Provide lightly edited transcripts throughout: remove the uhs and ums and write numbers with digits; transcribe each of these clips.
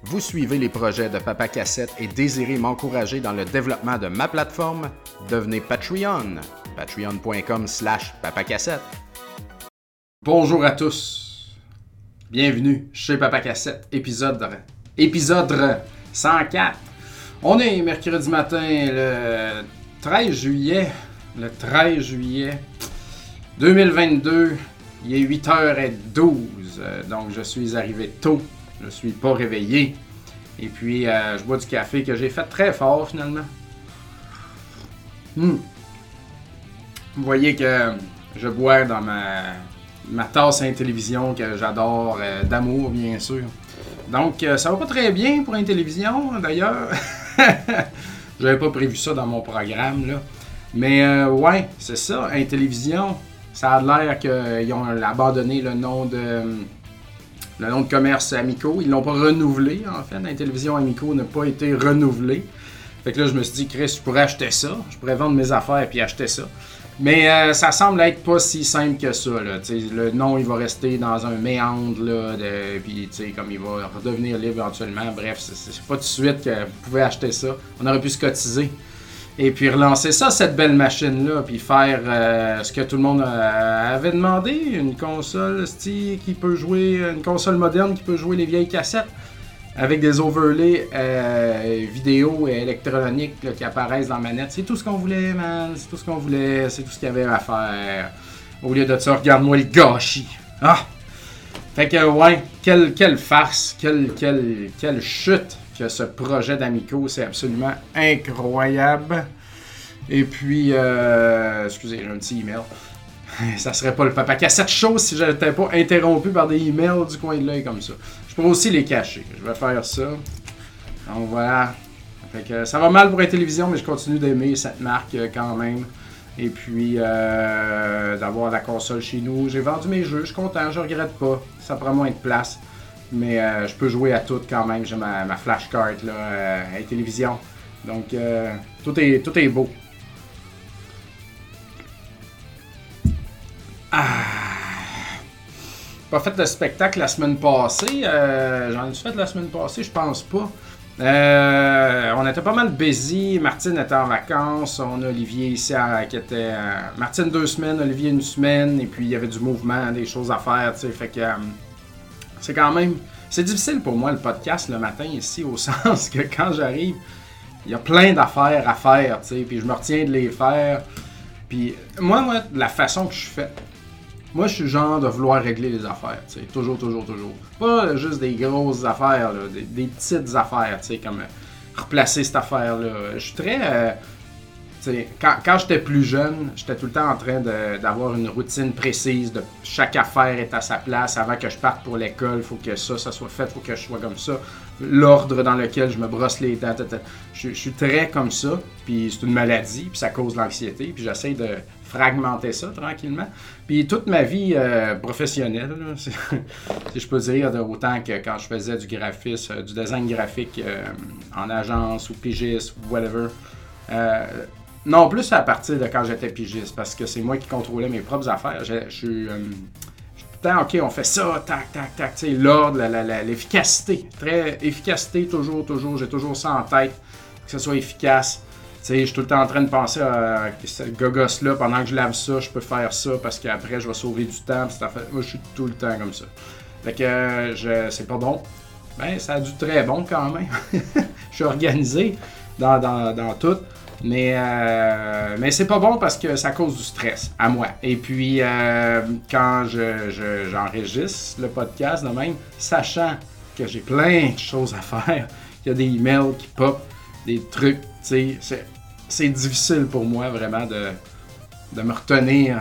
Vous suivez les projets de Papa Cassette et désirez m'encourager dans le développement de ma plateforme? Devenez Patreon. Patreon.com/papacassette. Bonjour à tous. Bienvenue chez Papa Cassette, épisode 104. On est mercredi matin, le 13 juillet 2022. Il est 8h12, donc je suis arrivé tôt. Je suis pas réveillé. Et puis, je bois du café que j'ai fait très fort, finalement. Vous voyez que je bois dans ma tasse à télévision que j'adore, d'amour, bien sûr. Donc, ça va pas très bien pour une télévision, d'ailleurs. J'avais pas prévu ça dans mon programme, là. Mais, ouais, c'est ça, une télévision. Ça a l'air qu'ils ont abandonné le nom de commerce Amico. Ils l'ont pas renouvelé, en fait. La télévision Amico n'a pas été renouvelée. Fait que là, je me suis dit, Chris, je pourrais acheter ça. Je pourrais vendre mes affaires et puis acheter ça. Mais ça semble être pas si simple que ça, là. Le nom, il va rester dans un méandre, là. Puis, comme il va redevenir libre éventuellement. Bref, c'est pas tout de suite que vous pouvez acheter ça. On aurait pu se cotiser. Et puis relancer ça, cette belle machine-là, puis faire ce que tout le monde avait demandé, une console qui peut jouer, une console moderne qui peut jouer les vieilles cassettes, avec des overlays vidéo et électroniques là, qui apparaissent dans la manette. C'est tout ce qu'on voulait, man, c'est tout ce qu'on voulait, c'est tout ce qu'il y avait à faire. Au lieu de ça, regarde-moi le gâchis. Ah! Fait que, ouais, quelle farce, quelle chute que ce projet d'Amico, c'est absolument incroyable. Et puis, excusez, j'ai un petit email. Ça serait pas le Papa Cassette Show si je n'étais pas interrompu par des emails du coin de l'œil comme ça. Je pourrais aussi les cacher. Je vais faire ça. Donc voilà. Fait que ça va mal pour la télévision, mais je continue d'aimer cette marque quand même. Et puis, d'avoir la console chez nous. J'ai vendu mes jeux, je suis content, je regrette pas. Ça prend moins de place. Mais je peux jouer à tout quand même. J'ai ma flashcard là, à la télévision. Donc, tout est beau. Pas fait de spectacle la semaine passée. J'en ai fait la semaine passée, je pense pas. On était pas mal busy. Martine était en vacances. On a Olivier ici qui était... Martine 2 semaines, Olivier 1 semaine. Et puis il y avait du mouvement, des choses à faire. Fait que c'est quand même... C'est difficile pour moi le podcast le matin ici, au sens que quand j'arrive, il y a plein d'affaires à faire. Puis je me retiens de les faire. Puis moi, la façon que je fais... Moi, je suis le genre de vouloir régler les affaires, toujours. Pas juste des grosses affaires, là, des petites affaires, comme replacer cette affaire-là. Je suis très... quand j'étais plus jeune, j'étais tout le temps en train d'avoir une routine précise, de chaque affaire est à sa place. Avant que je parte pour l'école, il faut que ça soit fait, il faut que je sois comme ça. L'ordre dans lequel je me brosse les dents, je suis très comme ça, puis c'est une maladie, puis ça cause l'anxiété, puis j'essaie de fragmenter ça tranquillement. Puis toute ma vie professionnelle, là, si je peux dire, autant que quand je faisais du graphisme, du design graphique en agence ou pigiste ou whatever, non, plus à partir de quand j'étais pigiste, parce que c'est moi qui contrôlais mes propres affaires. Je suis tout le temps, OK, on fait ça, tac, tu sais, l'ordre, l'efficacité. Très efficacité, toujours, j'ai toujours ça en tête, que ce soit efficace. Tu sais, je suis tout le temps en train de penser à ce gogos-là, pendant que je lave ça, je peux faire ça, parce qu'après, je vais sauver du temps. Moi, je suis tout le temps comme ça. Fait que, c'est pas bon. Ben, ça a du très bon quand même. Je suis organisé dans tout. Mais c'est pas bon parce que ça cause du stress à moi. Et puis, quand j'enregistre le podcast de même, sachant que j'ai plein de choses à faire, qu'il y a des emails qui pop, des trucs, tu sais, c'est difficile pour moi vraiment de me retenir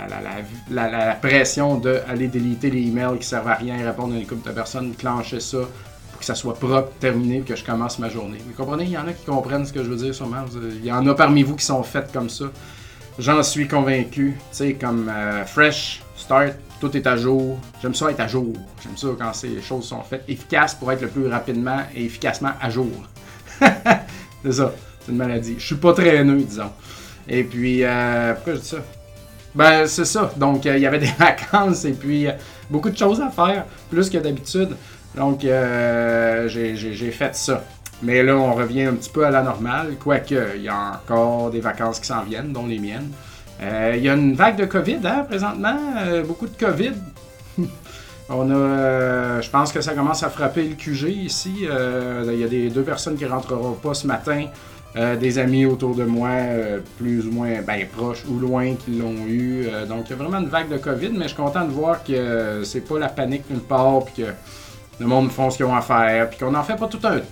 la pression d'aller déliter les emails qui servent à rien, répondre à une couple de personnes, clencher ça, que ça soit propre, terminé, que je commence ma journée. Vous comprenez? Il y en a qui comprennent ce que je veux dire sûrement. Il y en a parmi vous qui sont faites comme ça. J'en suis convaincu. Tu sais, comme fresh, start, tout est à jour. J'aime ça être à jour. J'aime ça quand ces choses sont faites efficaces pour être le plus rapidement et efficacement à jour. C'est ça. C'est une maladie. Je suis pas traîneux, disons. Et puis, pourquoi je dis ça? Ben, c'est ça. Donc, il y avait des vacances et puis beaucoup de choses à faire, plus que d'habitude. Donc, j'ai fait ça. Mais là, on revient un petit peu à la normale, quoique il y a encore des vacances qui s'en viennent, dont les miennes. Il y a une vague de COVID, hein, présentement. Beaucoup de COVID. On a, je pense que ça commence à frapper le QG ici. Il y a deux personnes qui rentreront pas ce matin. Des amis autour de moi, plus ou moins proches ou loin, qui l'ont eu. Donc, il y a vraiment une vague de COVID, mais je suis content de voir que c'est pas la panique nulle part, puis que le monde font ce qu'ils ont à faire, puis qu'on n'en fait pas tout un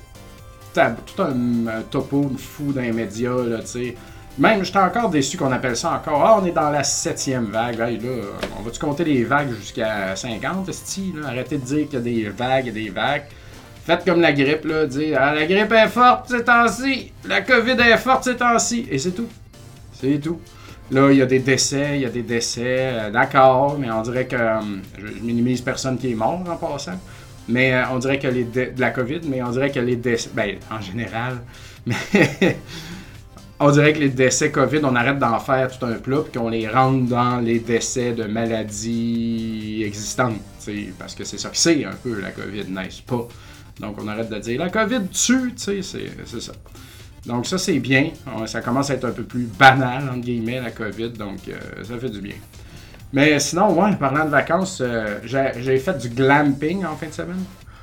topo de fou dans les médias, là, tu sais. Même, j'étais encore déçu qu'on appelle ça encore. Ah, on est dans la 7e vague. Hey, là, on va-tu compter les vagues jusqu'à 50, esti, là? Arrêtez de dire qu'il y a des vagues et des vagues. Faites comme la grippe, là. Dire, ah, la grippe est forte ces temps-ci. La COVID est forte ces temps-ci. Et c'est tout. C'est tout. Là, il y a des décès. D'accord, mais on dirait que... je minimise personne qui est mort en passant. Mais on dirait que de la COVID, mais on dirait que les décès... en général. Mais... on dirait que les décès COVID, on arrête d'en faire tout un plat puis qu'on les rentre dans les décès de maladies existantes. Parce que c'est ça que c'est un peu la COVID, n'est-ce pas? Donc on arrête de dire la COVID tue, c'est ça. Donc ça c'est bien. Ça commence à être un peu plus banal, entre guillemets, la COVID, donc ça fait du bien. Mais sinon, ouais, parlant de vacances, j'ai fait du glamping en fin de semaine.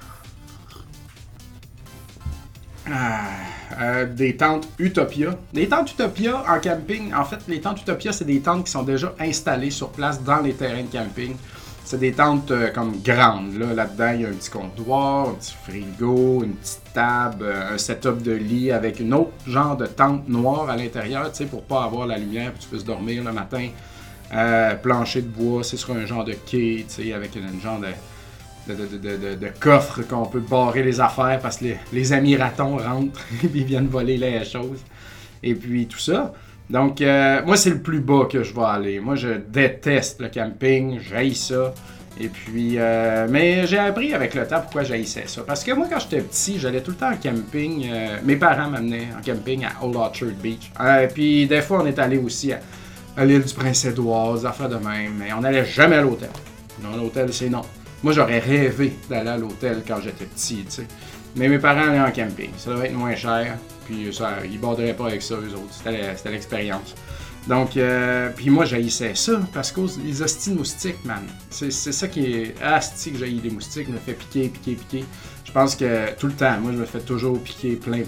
Des tentes Utopia. Les tentes Utopia en camping, en fait, les tentes Utopia, c'est des tentes qui sont déjà installées sur place dans les terrains de camping. C'est des tentes comme grandes. Là-dedans, il y a un petit comptoir, un petit frigo, une petite table, un setup de lit avec une autre genre de tente noire à l'intérieur, tu sais, pour pas avoir la lumière, puis tu puisses dormir le matin. Plancher de bois, c'est sur un genre de quai, tu sais, avec une genre de coffre qu'on peut barrer les affaires parce que les amis ratons rentrent et viennent voler les choses. Et puis tout ça. Donc, moi, c'est le plus bas que je vais aller. Moi, je déteste le camping, j'haïs ça. Et puis, mais j'ai appris avec le temps pourquoi j'haïssais ça. Parce que moi, quand j'étais petit, j'allais tout le temps en camping. Mes parents m'amenaient en camping à Old Orchard Beach. Puis, des fois, on est allé aussi à l'île du Prince-Édouard, des affaires de même. Mais on n'allait jamais à l'hôtel. Non, l'hôtel, c'est non. Moi, j'aurais rêvé d'aller à l'hôtel quand j'étais petit, tu sais. Mais mes parents allaient en camping. Ça devait être moins cher. Puis ça, ils borderaient pas avec ça, eux autres. C'était l'expérience. Donc, puis moi, j'haïssais ça parce que les hosties de moustiques, man. C'est ça qui est... Asti que j'haïs les moustiques. Je me fais piquer. Je pense que tout le temps, moi, je me fais toujours piquer plein.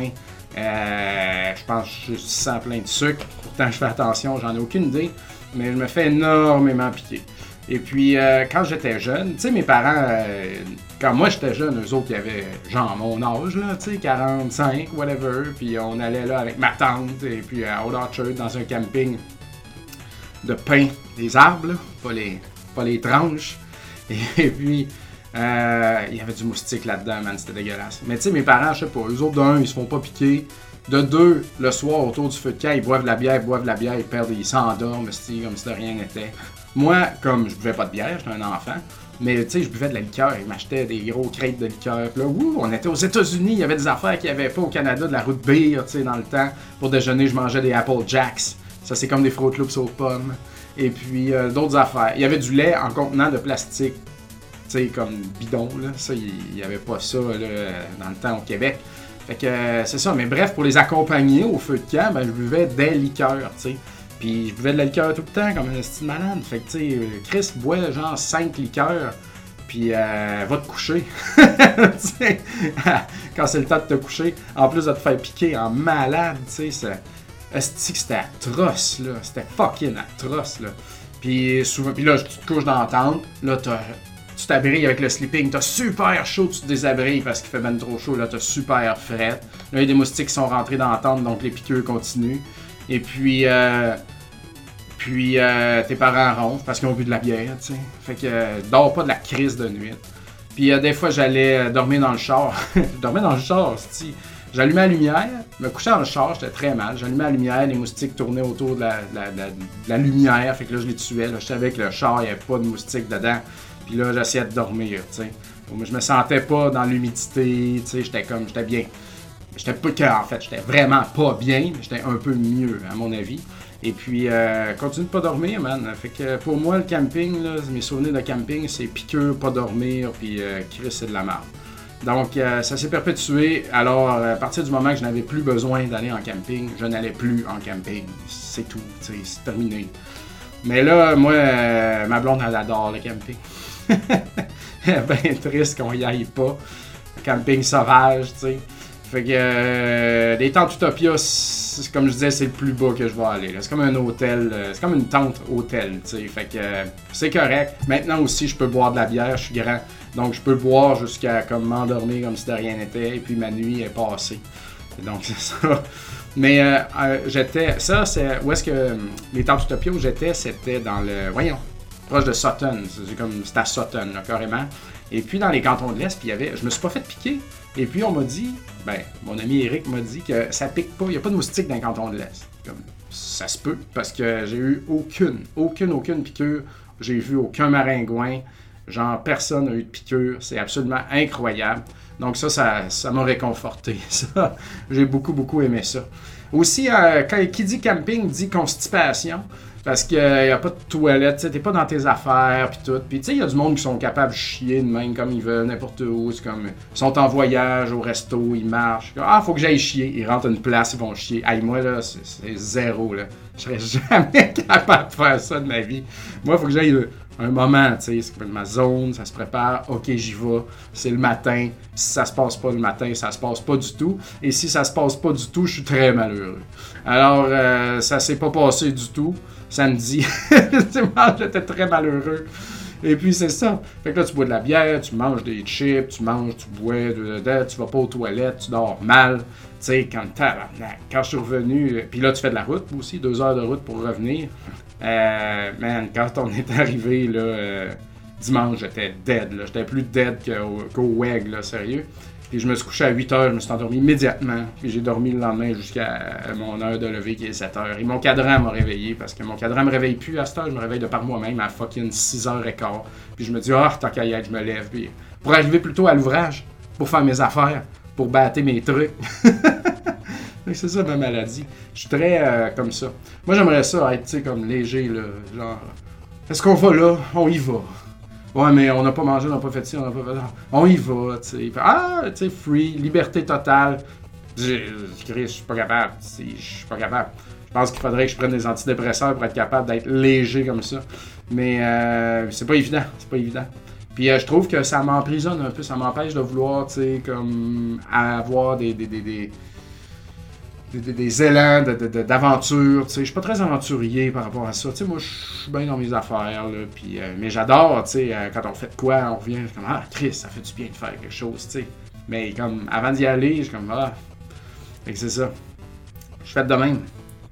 Je pense que je sens plein de sucre. Pourtant, je fais attention, j'en ai aucune idée. Mais je me fais énormément piquer. Et puis, quand j'étais jeune, tu sais, mes parents, quand moi j'étais jeune, eux autres, ils avaient genre mon âge, là, tu sais, 45, whatever. Puis on allait là avec ma tante, et puis à Old Orchard, dans un camping de pin, des arbres, là, pas les tranches. Et puis, il y avait du moustique là-dedans, man, c'était dégueulasse. Mais tu sais, mes parents, je sais pas, eux autres, d'un, ils se font pas piquer. De deux, le soir, autour du feu de camp, ils boivent de la bière, ils s'endorment, comme si de rien n'était. Moi, comme je buvais pas de bière, j'étais un enfant, mais tu sais, je buvais de la liqueur, ils m'achetaient des gros crêtes de liqueur. Puis là, on était aux États-Unis, il y avait des affaires qu'il n'y avait pas au Canada, de la route beer, tu sais, dans le temps. Pour déjeuner, je mangeais des Apple Jacks. Ça, c'est comme des Fruit Loops aux pommes. Et puis, d'autres affaires. Il y avait du lait en contenant de plastique, tu sais, comme bidon, là. Ça, il n'y avait pas ça, là, dans le temps au Québec. Fait que, c'est ça. Mais bref, pour les accompagner au feu de camp, ben, je buvais des liqueurs, tu sais. Puis je buvais de la liqueur tout le temps, comme un style malade. Fait que, tu sais, Chris boit genre 5 liqueurs, puis va te coucher. Quand c'est le temps de te coucher, en plus de te faire piquer en malade, tu sais, c'était atroce, là. C'était fucking atroce, là. Puis souvent, puis là, tu te couches dans la tente, là, tu t'abrilles avec le sleeping, t'as super chaud, tu te désabrilles parce qu'il fait ben trop chaud, là, t'as super fret. Là, il y a des moustiques qui sont rentrés dans la tente, donc les piqûres continuent. Et puis, tes parents ronflent parce qu'ils ont bu de la bière, tu sais. Fait que dors pas de la crise de nuit. Puis des fois, j'allais dormir dans le char. Je dormais dans le char, c'ti. J'allumais la lumière, me couchais dans le char, j'étais très mal. J'allumais la lumière, les moustiques tournaient autour de la lumière. Fait que là, je les tuais. Là, je savais que le char, il n'y avait pas de moustiques dedans. Puis là, j'essayais de dormir, tu sais. Je me sentais pas dans l'humidité, tu sais. J'étais bien. J'étais pas que, en fait, j'étais vraiment pas bien, mais j'étais un peu mieux, à mon avis. Et puis, continue de pas dormir, man. Fait que pour moi, le camping, là, mes souvenirs de camping, c'est piqûre, pas dormir, puis Chris, c'est de la merde. Donc, ça s'est perpétué. Alors, à partir du moment que je n'avais plus besoin d'aller en camping, je n'allais plus en camping. C'est tout, c'est terminé. Mais là, moi, ma blonde, elle adore le camping. Elle est bien triste qu'on y aille pas. Camping sauvage, tu sais. Fait que les tentes Utopia, comme je disais, c'est le plus bas que je vais aller. C'est comme un hôtel, c'est comme une tente hôtel, tu sais. Fait que c'est correct. Maintenant aussi, je peux boire de la bière, je suis grand. Donc je peux boire jusqu'à comme m'endormir comme si de rien n'était. Et puis ma nuit est passée. Donc c'est ça. Mais j'étais. Ça, c'est. Où est-ce que. Les tentes Utopia où j'étais, c'était dans le. Voyons. Proche de Sutton. C'était à Sutton, là, carrément. Et puis dans les cantons de l'Est, puis il y avait. Je me suis pas fait piquer. Et puis on m'a dit, mon ami Eric m'a dit que ça pique pas, il n'y a pas de moustiques dans les cantons de l'Est. Comme, ça se peut, parce que j'ai eu aucune piqûre. J'ai vu aucun maringouin. Genre, personne n'a eu de piqûre. C'est absolument incroyable. Donc ça m'a réconforté. Ça, j'ai beaucoup aimé ça. Aussi, qui dit camping, dit constipation. Parce qu'il n'y a pas de toilette, t'es pas dans tes affaires, puis tout. Puis tu sais, il y a du monde qui sont capables de chier de même comme ils veulent, n'importe où. C'est comme, ils sont en voyage, au resto, ils marchent. Ah, faut que j'aille chier. Ils rentrent à une place, ils vont chier. Aïe, moi, là, c'est zéro, là. Je serais jamais capable de faire ça de ma vie. Moi, il faut que j'aille un moment, tu sais, c'est ma zone, ça se prépare, ok, j'y vais, c'est le matin. Si ça se passe pas le matin, ça se passe pas du tout. Et si ça se passe pas du tout, je suis très malheureux. Alors, ça s'est pas passé du tout. Samedi, j'étais très malheureux. Et puis c'est ça. Fait que là, tu bois de la bière, tu manges des chips, tu manges, tu bois, tu vas pas aux toilettes, tu dors mal. Tu sais, quand je suis revenu, puis là, tu fais de la route aussi, 2 heures de route pour revenir. Man, quand on est arrivé, là, dimanche, j'étais dead, là. J'étais plus dead qu'au WEG, là, sérieux. Puis je me suis couché à 8 heures, je me suis endormi immédiatement. Puis j'ai dormi le lendemain jusqu'à mon heure de lever qui est 7 heures. Et mon cadran m'a réveillé parce que mon cadran me réveille plus à cette heure. Je me réveille de par moi-même à fucking 6h15. Puis je me dis, tant qu'à y être, je me lève. Puis pour arriver plus tôt à l'ouvrage, pour faire mes affaires, pour battre mes trucs. C'est ça ma maladie. Je suis très comme ça. Moi j'aimerais ça être, tu sais, comme léger, là. Genre, est-ce qu'on va là? On y va. Ouais, mais on n'a pas mangé, on n'a pas fait ci, on n'a pas fait ça. On y va, tu sais. Tu sais, free, liberté totale. Je suis pas capable. Je suis pas capable. Je pense qu'il faudrait que je prenne des antidépresseurs pour être capable d'être léger comme ça. Mais c'est pas évident. C'est pas évident. Puis je trouve que ça m'emprisonne un peu. Ça m'empêche de vouloir, tu sais, comme avoir des élans d'aventure, tu sais, je suis pas très aventurier par rapport à ça, tu sais, moi je suis bien dans mes affaires, là, puis, mais j'adore, tu sais, quand on fait de quoi, on revient, comme, Chris, ça fait du bien de faire quelque chose, tu sais, mais comme, avant d'y aller, je suis comme, fait que c'est ça, je fais de même.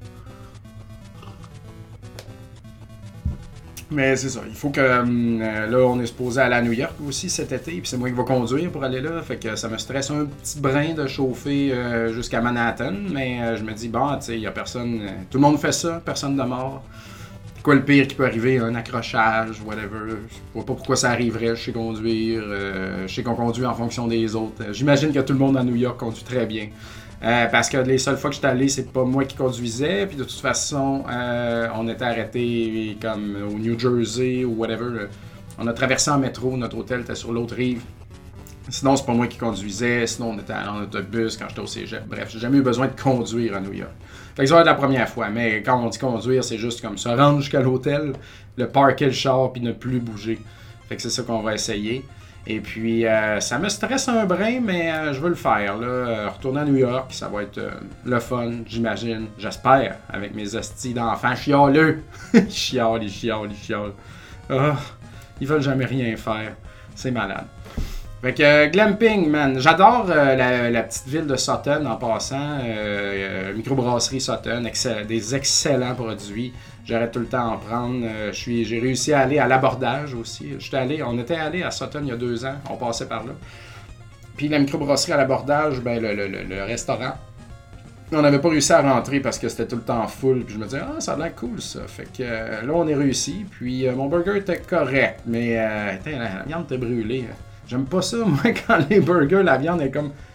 Mais c'est ça, il faut que, là, on est supposé aller à New York aussi cet été, puis c'est moi qui vais conduire pour aller là, fait que ça me stresse un petit brin de chauffer jusqu'à Manhattan, mais je me dis, bon, tu sais, il y a personne, tout le monde fait ça, personne de mort. Quoi le pire qui peut arriver, un accrochage, whatever, je vois pas pourquoi ça arriverait, je sais conduire, je sais qu'on conduit en fonction des autres. J'imagine que tout le monde à New York conduit très bien. Parce que les seules fois que j'étais allé, c'est pas moi qui conduisais, puis de toute façon, on était arrêté comme au New Jersey ou whatever. On a traversé en métro, notre hôtel était sur l'autre rive. Sinon, c'est pas moi qui conduisais, sinon on était en autobus quand j'étais au cégep. Bref, j'ai jamais eu besoin de conduire à New York. Fait que ça va être la première fois, mais quand on dit conduire, c'est juste comme se rendre jusqu'à l'hôtel, le parker le char, puis ne plus bouger. Fait que c'est ça qu'on va essayer. Et puis, ça me stresse un brin, mais je veux le faire. Là. Retourner à New York, ça va être le fun, j'imagine. J'espère, avec mes hosties d'enfants chialeux. Ils chialent. Oh, ils veulent jamais rien faire. C'est malade. Fait que glamping, man. J'adore la petite ville de Sutton en passant. Microbrasserie Sutton, des excellents produits. J'arrête tout le temps à en prendre. J'ai réussi à aller à l'abordage aussi. On était allé à Sutton il y a 2 ans. On passait par là. Puis la microbrasserie à l'abordage, ben le restaurant, on n'avait pas réussi à rentrer parce que c'était tout le temps full. Puis je me disais, ça a l'air cool ça. Fait que là, on est réussi. Puis mon burger était correct. Mais la viande était brûlée. J'aime pas ça, moi, quand les burgers, la viande est comme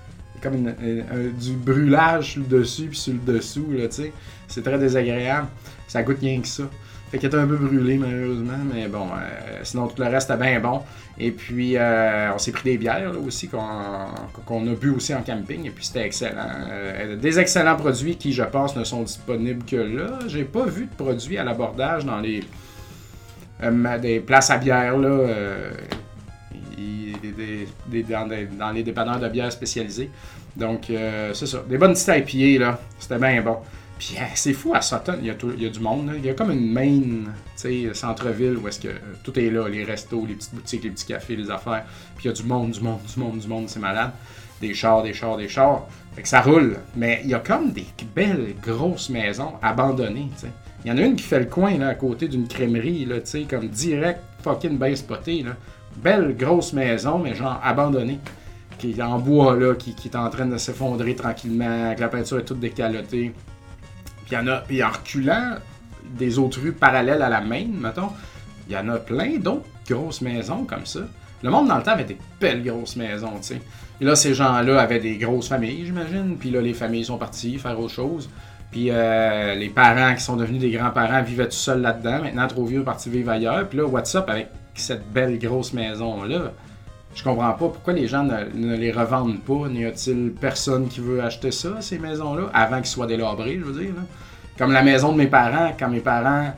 comme du brûlage sur le dessus puis sur le dessous, là, tu sais. C'est très désagréable. Ça goûte rien que ça. Fait qu'il était un peu brûlé, malheureusement, mais bon, sinon tout le reste était bien bon. Et puis, on s'est pris des bières, là, aussi, qu'on a bu aussi en camping, et puis c'était excellent. Des excellents produits qui, je pense, ne sont disponibles que là. J'ai pas vu de produits à l'abordage dans les des places à bière, là, dans les dépanneurs de bière spécialisés. Donc, c'est ça. Des bonnes petites IPA, là. C'était bien bon. Puis c'est fou, à Sutton, il y a du monde. Là. Il y a comme une main, tu sais, centre-ville où est-ce que tout est là, les restos, les petites boutiques, les petits cafés, les affaires. Puis il y a du monde, c'est malade. Des chars. Fait que ça roule. Mais il y a comme des belles grosses maisons abandonnées, tu sais. Il y en a une qui fait le coin, là, à côté d'une crèmerie, là, tu sais, comme direct fucking bien spoté, là. Belle grosse maison, mais genre abandonnée. Qui est en bois, là, qui est en train de s'effondrer tranquillement, que la peinture est toute décalotée. Puis en reculant des autres rues parallèles à la Main, mettons, il y en a plein d'autres grosses maisons comme ça. Le monde dans le temps avait des belles grosses maisons, tu sais. Et là, ces gens-là avaient des grosses familles, j'imagine. Puis là, les familles sont parties faire autre chose. Puis les parents qui sont devenus des grands-parents vivaient tout seuls là-dedans. Maintenant, trop vieux, partis vivre ailleurs. Puis là, what's up avec cette belle grosse maison-là? Je comprends pas pourquoi les gens ne les revendent pas. N'y a-t-il personne qui veut acheter ça, ces maisons-là, avant qu'ils soient délabrés, je veux dire, là? Comme la maison de mes parents, quand mes parents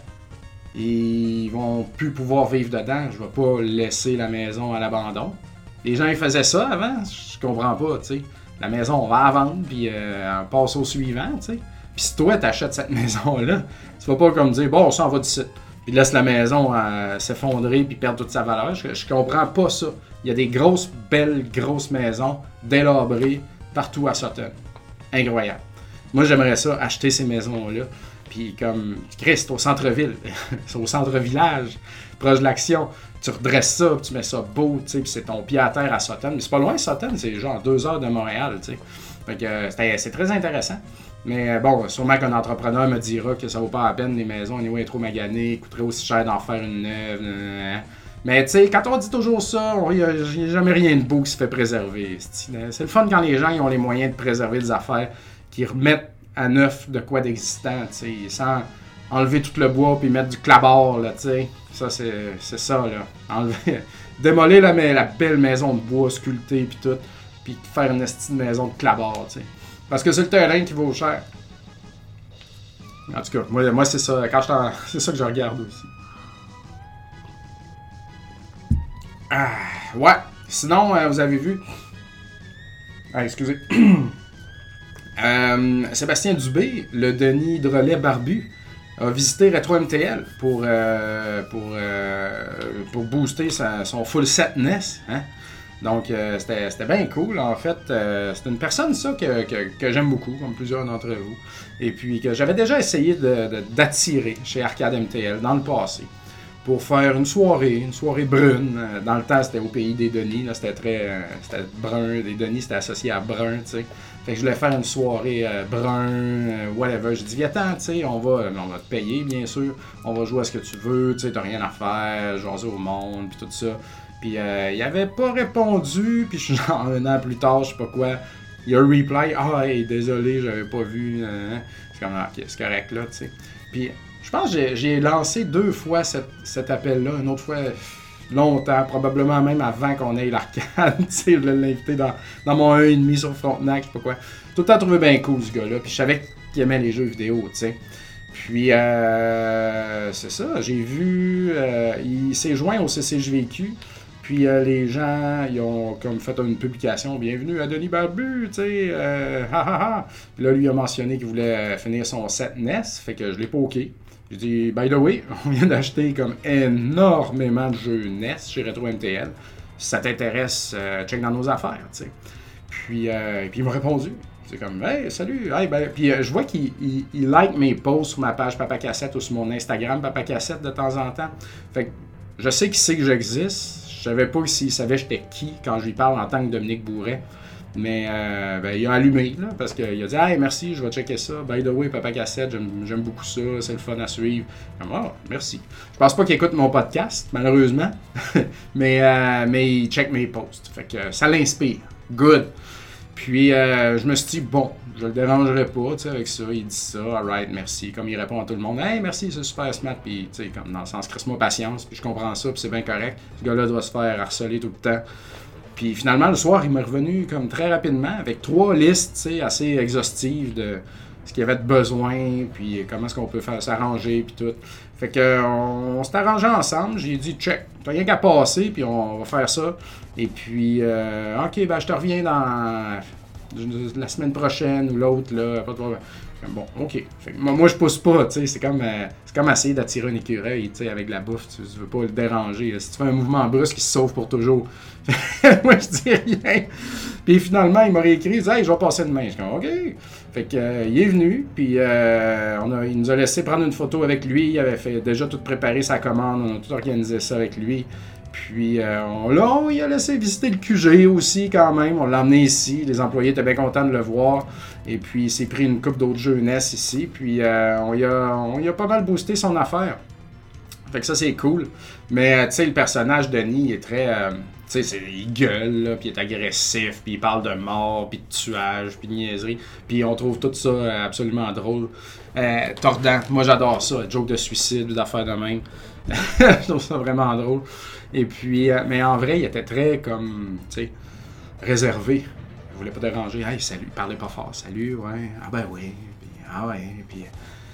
ils vont plus pouvoir vivre dedans, je vais pas laisser la maison à l'abandon. Les gens ils faisaient ça avant, je comprends pas, tu sais. La maison, on va la vendre, puis on passe au suivant, tu sais. Puis si toi, t'achètes cette maison-là, tu vas pas comme dire, bon, on s'en va d'ici. Puis laisse la maison s'effondrer puis perdre toute sa valeur. Je comprends pas ça. Il y a des belles grosses maisons délabrées partout à Sutton. Incroyable. Moi, j'aimerais ça, acheter ces maisons-là. Puis comme, Christ, au centre-ville, c'est au centre-village, proche de l'Action. Tu redresses ça, puis tu mets ça beau, tu sais, puis c'est ton pied à terre à Sutton. Mais c'est pas loin, Sutton, c'est genre 2 heures de Montréal, tu sais. Fait que c'est très intéressant. Mais bon, sûrement qu'un entrepreneur me dira que ça vaut pas la peine, les maisons, anyway, trop maganées, coûterait aussi cher d'en faire une neuve. Mais tu sais, quand on dit toujours ça, il n'y a jamais rien de beau qui se fait préserver. C'est le fun quand les gens ils ont les moyens de préserver des affaires, qui remettent à neuf de quoi d'existant, tu sais, sans enlever tout le bois puis mettre du clabard, là, tu sais. Ça, c'est ça, là. Démolir la belle maison de bois sculptée puis tout, puis faire une estime maison de clabard, tu sais. Parce que c'est le terrain qui vaut cher. En tout cas, moi c'est ça. C'est ça que je regarde aussi. Ouais. Sinon, vous avez vu... excusez. Sébastien Dubé, le Denis Drolet barbu, a visité Retro MTL pour booster son full set NES. Hein? Donc, c'était bien cool. En fait, c'est une personne, ça, que j'aime beaucoup, comme plusieurs d'entre vous. Et puis, que j'avais déjà essayé d'attirer chez Arcade MTL dans le passé pour faire une soirée brune. Dans le temps, c'était au pays des Denis. Là, c'était brun. Les Denis, c'était associé à brun, tu sais. Fait que je voulais faire une soirée brun, whatever. J'ai dit, viens-t'en, tu sais, on va te payer, bien sûr. On va jouer à ce que tu veux, tu sais, t'as rien à faire, jaser au monde, puis tout ça. Puis il avait pas répondu, puis genre un an plus tard, je sais pas quoi, il y a un reply, hey, désolé, j'avais pas vu. C'est comme, ok, c'est correct là, tu sais. Puis je pense que j'ai lancé 2 fois cet appel-là, une autre fois longtemps, probablement même avant qu'on ait l'arcade, tu sais, je voulais l'inviter dans mon 1,5 sur Frontenac, je sais pas quoi. Tout le temps trouvé bien cool ce gars-là, puis je savais qu'il aimait les jeux vidéo, tu sais. Puis, c'est ça, j'ai vu, il s'est joint au CCJVQ. Puis les gens, ils ont comme fait une publication, bienvenue à Denis Barbu, tu sais, Puis là, lui a mentionné qu'il voulait finir son set NES, fait que je l'ai poké. J'ai dit, by the way, on vient d'acheter comme énormément de jeux NES chez Retro MTL. Si ça t'intéresse, check dans nos affaires, tu sais. Puis il m'a répondu. C'est comme, hey, salut, hey, ben, puis je vois qu'il like mes posts sur ma page Papa Cassette ou sur mon Instagram Papa Cassette de temps en temps. Fait que je sais qu'il sait que j'existe. Je savais pas s'il savait j'étais qui quand je lui parle en tant que Dominique Bourret. Mais ben, il a allumé, là, parce qu'il a dit « Hey, merci, je vais checker ça. By the way, Papa Cassette, j'aime beaucoup ça, c'est le fun à suivre. » Comme « Oh, merci. » Je pense pas qu'il écoute mon podcast, malheureusement, mais il check mes posts. Fait que ça l'inspire. Good. Puis je me suis dit, bon, je le dérangerai pas, tu sais, avec ça. Il dit ça, alright, merci. Comme il répond à tout le monde, hey, merci, c'est super smart. Puis, tu sais, comme dans le sens, crisse-moi patience. Puis je comprends ça, puis c'est bien correct. Ce gars-là doit se faire harceler tout le temps. Puis finalement, le soir, il m'est revenu comme très rapidement avec 3 listes, tu sais, assez exhaustives de ce qu'il y avait de besoin, puis comment est-ce qu'on peut faire s'arranger, puis tout. Fait que on s'est arrangé ensemble. J'ai dit, check, t'as rien qu'à passer, puis on va faire ça. Et puis, ok, ben je te reviens dans la semaine prochaine ou l'autre, là, pas de problème. Bon, ok. Fait que moi, je pousse pas, tu sais, c'est comme essayer d'attirer un écureuil, tu sais, avec la bouffe, tu veux pas le déranger. Si tu fais un mouvement brusque, il se sauve pour toujours. Moi, je dis rien. Puis finalement, il m'a réécrit, il dit, hey, je vais passer demain. Je suis comme, ok. Fait que, il est venu, puis il nous a laissé prendre une photo avec lui. Il avait fait déjà tout préparé sa commande, on a tout organisé ça avec lui. Puis là, il a laissé visiter le QG aussi quand même. On l'a emmené ici. Les employés étaient bien contents de le voir. Et puis il s'est pris une coupe d'autres jeunesse ici. Puis on y a pas mal boosté son affaire. Fait que ça, c'est cool. Mais tu sais, le personnage de Denis, il est très... tu sais, il gueule, là, puis il est agressif, puis il parle de mort, puis de tuage, puis de niaiserie. Puis on trouve tout ça absolument drôle. Tordant. Moi, j'adore ça. Joke de suicide, d'affaires de même. Je trouve ça vraiment drôle. Et puis, mais en vrai, il était très comme, tu sais, réservé. Il voulait pas déranger. Hey, salut. Il parlait pas fort. Salut, ouais. Ah ben oui. Puis, ah ouais. Puis,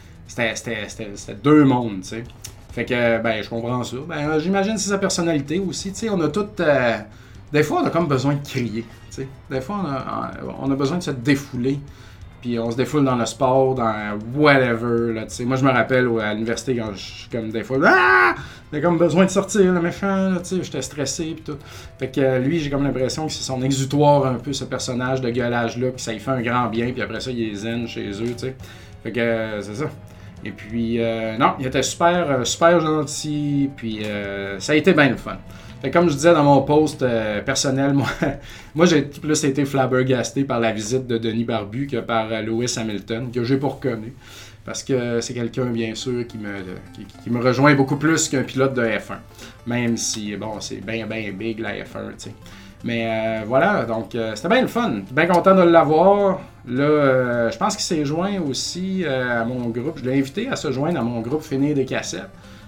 c'était 2 mondes, tu sais. Fait que, ben, je comprends ça. Ben, j'imagine c'est sa personnalité aussi. Tu sais, on a toutes... des fois, on a comme besoin de crier, tu sais. Des fois, on a besoin de se défouler. Puis on se défoule dans le sport, dans whatever, là, tu sais. Moi, je me rappelle à l'université, quand je suis comme des fois... Ah! J'ai comme besoin de sortir, le méchant, là, tu sais. J'étais stressé, puis tout. Fait que lui, j'ai comme l'impression que c'est son exutoire, un peu, ce personnage de gueulage-là. Puis ça lui fait un grand bien, puis après ça, il est zen chez eux, tu sais. Fait que c'est ça. Et puis, non, il était super gentil, puis ça a été bien le fun. Fait que comme je disais dans mon post personnel, moi j'ai plus été flabbergasté par la visite de Denis Barbu que par Lewis Hamilton, que j'ai pas reconnu. Parce que c'est quelqu'un, bien sûr, qui me rejoint beaucoup plus qu'un pilote de F1. Même si, bon, c'est bien big la F1, tu sais. Mais voilà, donc c'était bien le fun. Bien content de l'avoir. Là, je pense qu'il s'est joint aussi à mon groupe. Je l'ai invité à se joindre à mon groupe Finir des cassettes.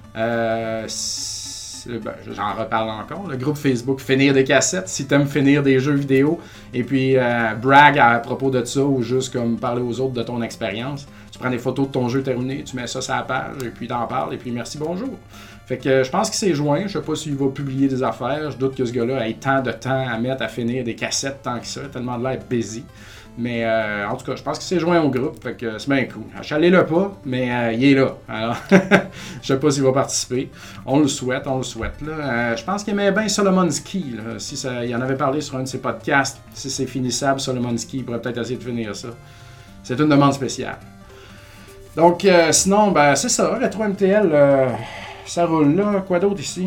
J'en reparle encore. Le groupe Facebook Finir des cassettes. Si t'aimes finir des jeux vidéo et puis brag à propos de ça ou juste comme parler aux autres de ton expérience. Tu prends des photos de ton jeu terminé, tu mets ça sur la page et puis t'en parles et puis merci, bonjour. Fait que je pense qu'il s'est joint. Je sais pas s'il va publier des affaires. Je doute que ce gars-là ait tant de temps à mettre à finir des cassettes tant que ça. Tellement de l'air busy. Mais en tout cas, je pense qu'il s'est joint au groupe. Fait que c'est bien cool. Achalez-le pas, mais il est là. Alors, je sais pas s'il va participer. On le souhaite là. Je pense qu'il aimait bien Solomonski. Là. Si il en avait parlé sur un de ses podcasts. Si c'est finissable, Solomonski, il pourrait peut-être essayer de finir ça. C'est une demande spéciale. Donc, sinon, ben c'est ça. Rétro MTL, ça roule là. Quoi d'autre ici?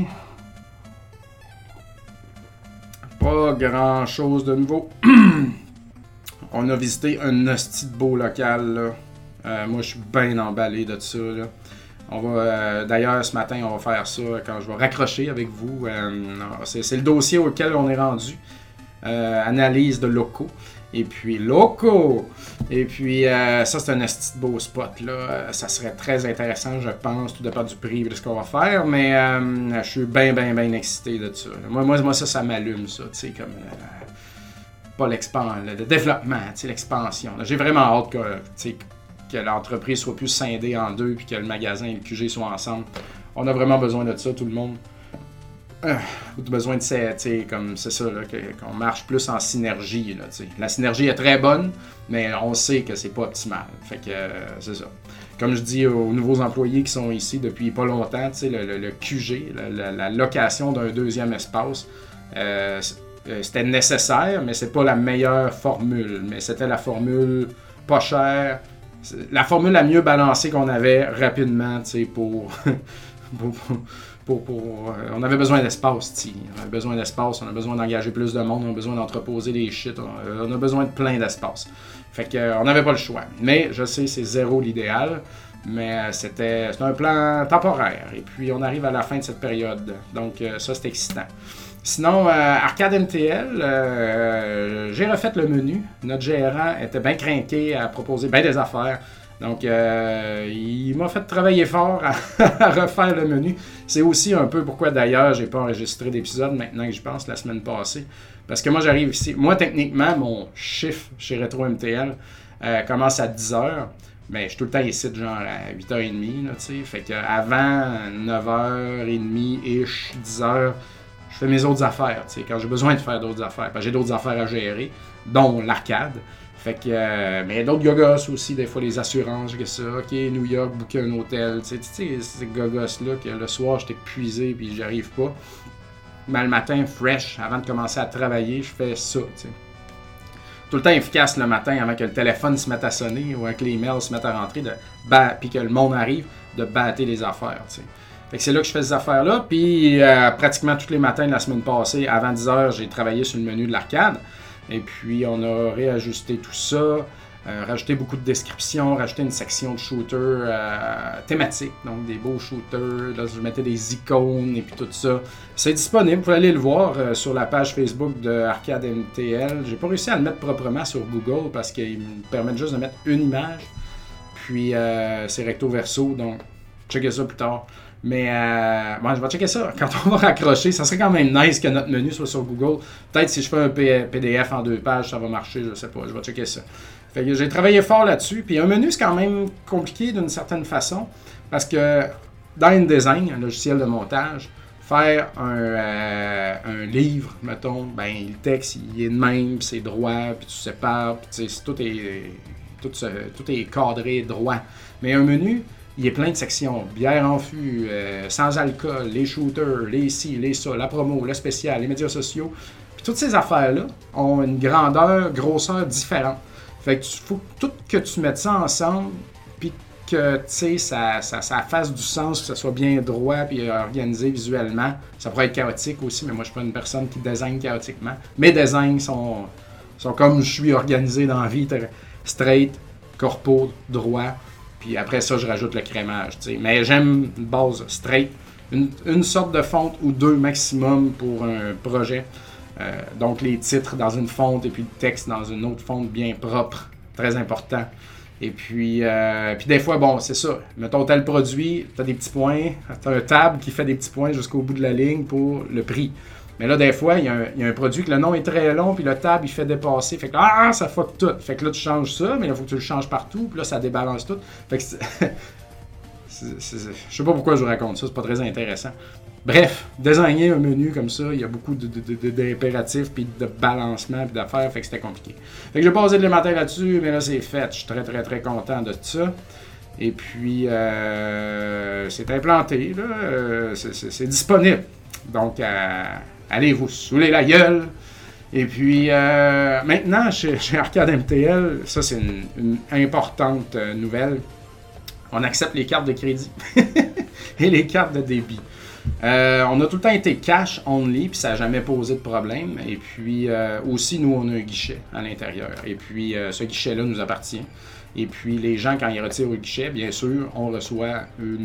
Pas grand-chose de nouveau. On a visité un hostie de beau local, là. Moi, je suis bien emballé de ça, là. On va, d'ailleurs, ce matin, on va faire ça quand je vais raccrocher avec vous. C'est le dossier auquel on est rendu. Analyse de locaux. Et puis, ça, c'est un hostie de beau spot, là. Ça serait très intéressant, je pense, tout dépend du prix de ce qu'on va faire. Mais je suis bien excité de ça. Moi, ça m'allume, ça, tu sais, comme... pas le développement, l'expansion. J'ai vraiment hâte que l'entreprise soit plus scindée en deux puis que le magasin et le QG soient ensemble. On a vraiment besoin de ça, tout le monde. Besoin de ça, comme c'est ça, là, qu'on marche plus en synergie. Là, la synergie est très bonne, mais on sait que c'est pas optimal. Fait que c'est ça. Comme je dis aux nouveaux employés qui sont ici depuis pas longtemps, le QG, la location d'un deuxième espace, c'était nécessaire, mais c'est pas la meilleure formule. Mais c'était la formule pas chère, la formule la mieux balancée qu'on avait rapidement, pour on avait besoin d'espace, on avait besoin d'espace, on a besoin d'engager plus de monde, on a besoin d'entreposer des shit, on a besoin de plein d'espace. Fait que on n'avait pas le choix. Mais je sais, c'est zéro l'idéal, mais c'était un plan temporaire. Et puis on arrive à la fin de cette période, donc ça c'est excitant. Sinon, Arcade MTL, j'ai refait le menu. Notre gérant était bien craqué à proposer bien des affaires. Donc, il m'a fait travailler fort à refaire le menu. C'est aussi un peu pourquoi, d'ailleurs, j'ai pas enregistré d'épisode maintenant que j'y pense la semaine passée. Parce que moi, j'arrive ici. Moi, techniquement, mon chiffre chez Retro MTL commence à 10h. Mais je suis tout le temps ici, genre à 8h30, là, tu sais. Fait qu'avant 9h30-ish, 10h, je fais mes autres affaires, tu sais, quand j'ai besoin de faire d'autres affaires. Parce que j'ai d'autres affaires à gérer, dont l'arcade. Fait que, mais d'autres gogos aussi, des fois les assurances, j'ai ça. OK, New York, booker un hôtel. Tu sais, ces gogos-là, que le soir, j'étais épuisé puis j'arrive pas. Mais le matin, fresh, avant de commencer à travailler, je fais ça, tu sais. Tout le temps efficace le matin avant que le téléphone se mette à sonner ou que les mails se mettent à rentrer, puis que le monde arrive, de battre les affaires, tu sais. Fait que c'est là que je fais ces affaires-là. Puis pratiquement tous les matins de la semaine passée, avant 10h, j'ai travaillé sur le menu de l'arcade. Et puis on a réajusté tout ça, rajouté beaucoup de descriptions, rajouté une section de shooters thématiques, donc des beaux shooters. Là, je mettais des icônes et puis tout ça. C'est disponible, vous pouvez aller le voir sur la page Facebook de Arcade MTL. J'ai pas réussi à le mettre proprement sur Google parce qu'il me permet juste de mettre une image. Puis c'est recto verso, donc checkez ça plus tard. Mais bon, je vais checker ça. Quand on va raccrocher, ça serait quand même nice que notre menu soit sur Google. Peut-être si je fais un PDF en 2 pages, ça va marcher, je sais pas. Je vais checker ça. Fait que j'ai travaillé fort là-dessus. Puis un menu, c'est quand même compliqué d'une certaine façon. Parce que dans InDesign, un logiciel de montage, faire un livre, mettons, ben le texte, il est de même, puis c'est droit, puis tu sépares, puis tout est cadré droit. Mais un menu, il est plein de sections. Bière en fût, sans alcool, les shooters, les ci, les ça, la promo, le spécial, les médias sociaux. Puis toutes ces affaires-là ont une grandeur, grosseur différente. Fait que faut tout que tu mettes ça ensemble, puis que ça fasse du sens, que ça soit bien droit puis organisé visuellement. Ça pourrait être chaotique aussi, mais moi je suis pas une personne qui design chaotiquement. Mes designs sont comme je suis organisé dans la vie, straight, corpo, droit. Puis après ça, je rajoute le crémage. T'sais. Mais j'aime une base straight. Une sorte de fonte ou 2 maximum pour un projet. Donc les titres dans une fonte et puis le texte dans une autre fonte bien propre. Très important. Et puis des fois, bon, c'est ça. Mettons tel produit, tu as des petits points. Tu as un tab qui fait des petits points jusqu'au bout de la ligne pour le prix. Mais là, des fois, il y a un produit que le nom est très long, puis le tab, il fait dépasser. Fait que là, ça fuck tout. Fait que là, tu changes ça, mais il faut que tu le changes partout, puis là, ça débalance tout. Fait que je sais pas pourquoi je vous raconte ça, c'est pas très intéressant. Bref, designer un menu comme ça, il y a beaucoup d'impératifs, puis de balancement, puis d'affaires, fait que c'était compliqué. Fait que j'ai passé le matin là-dessus, mais là, c'est fait. Je suis très, très, très content de ça. Et puis, c'est implanté, là. C'est disponible. Donc, allez-vous saouler la gueule. Et puis, maintenant, chez Arcade MTL, ça, c'est une importante nouvelle. On accepte les cartes de crédit et les cartes de débit. On a tout le temps été cash only, puis ça n'a jamais posé de problème. Et puis, aussi, nous, on a un guichet à l'intérieur. Et puis, ce guichet-là nous appartient. Et puis, les gens, quand ils retirent au guichet, bien sûr, on reçoit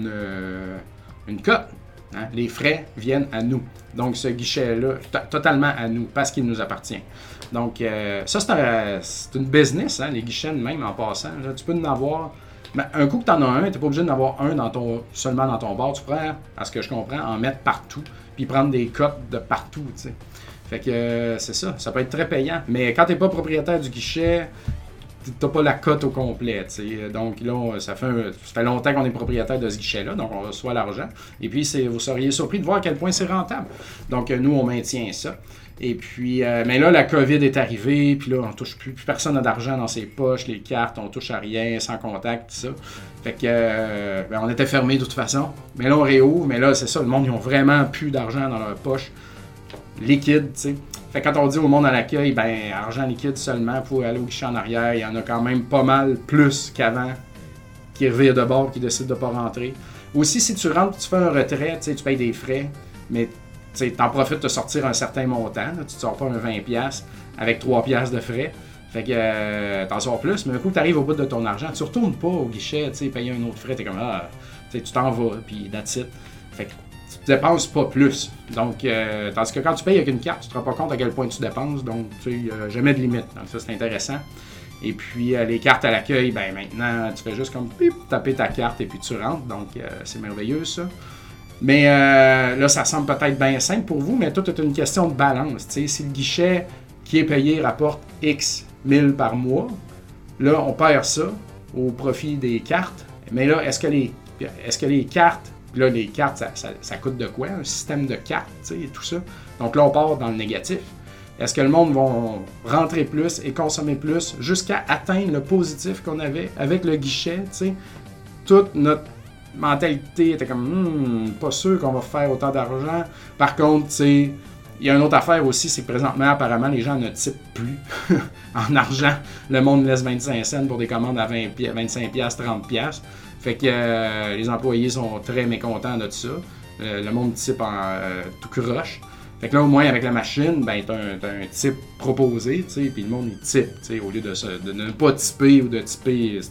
une cote. Hein? Les frais viennent à nous. Donc, ce guichet-là, totalement à nous, parce qu'il nous appartient. Donc, ça, c'est une business, hein, les guichets même en passant. Là, tu peux en avoir... Mais un coup que tu en as un, tu n'es pas obligé d'en avoir un seulement dans ton bar. Tu pourrais, à ce que je comprends, en mettre partout, puis prendre des cotes de partout. T'sais. Fait que c'est ça. Ça peut être très payant. Mais quand tu n'es pas propriétaire du guichet, tu n'as pas la cote au complet. T'sais. Donc là, ça fait longtemps qu'on est propriétaire de ce guichet-là, donc on reçoit l'argent. Et puis, vous seriez surpris de voir à quel point c'est rentable. Donc, nous, on maintient ça. Et puis, mais là, la COVID est arrivée, puis là, on touche plus personne n'a d'argent dans ses poches, les cartes, on touche à rien, sans contact, tout ça. Fait que, on était fermés de toute façon. Mais là, on réouvre, mais là, c'est ça, le monde, ils ont vraiment plus d'argent dans leur poche. Liquide, tu sais. Fait que quand on dit au monde à l'accueil, argent liquide seulement pour aller au guichet en arrière, il y en a quand même pas mal plus qu'avant qui revirent de bord, qui décident de pas rentrer. Aussi, si tu rentres, tu fais un retrait, tu payes des frais, mais tu t'en profites de sortir un certain montant. Là, tu ne sors pas un 20$ avec 3$ de frais. Fait que t'en sors plus, mais un coup tu arrives au bout de ton argent, tu retournes pas au guichet, payer un autre frais, t'es comme tu t'en vas, puis that's it. Fait que tu dépenses pas plus. Donc, tandis que quand tu payes avec une carte, tu te rends pas compte à quel point tu dépenses. Donc, tu sais, jamais de limite. Donc, ça, c'est intéressant. Et puis, les cartes à l'accueil, ben maintenant, tu fais juste comme taper ta carte et puis tu rentres. Donc, c'est merveilleux, ça. Mais là, ça semble peut-être bien simple pour vous, mais tout est une question de balance. Tu sais, si le guichet qui est payé rapporte X 1000 par mois, là, on perd ça au profit des cartes. Mais là, est-ce que les cartes, là, les cartes, ça coûte de quoi? Un système de cartes, tu sais, et tout ça. Donc là, on part dans le négatif. Est-ce que le monde va rentrer plus et consommer plus jusqu'à atteindre le positif qu'on avait avec le guichet, tu sais? Toute notre mentalité était comme pas sûr qu'on va faire autant d'argent. Par contre, tu sais, il y a une autre affaire aussi, c'est que présentement, apparemment, les gens ne typent plus en argent. Le monde laisse 25 cents pour des commandes à 25 piastres, 30 piastres. Fait que les employés sont très mécontents de ça. Le monde type en tout croche. Fait que là, au moins, avec la machine, ben, t'as un type proposé, tu sais, puis le monde, il type, tu sais, au lieu de ne pas typer ou de typer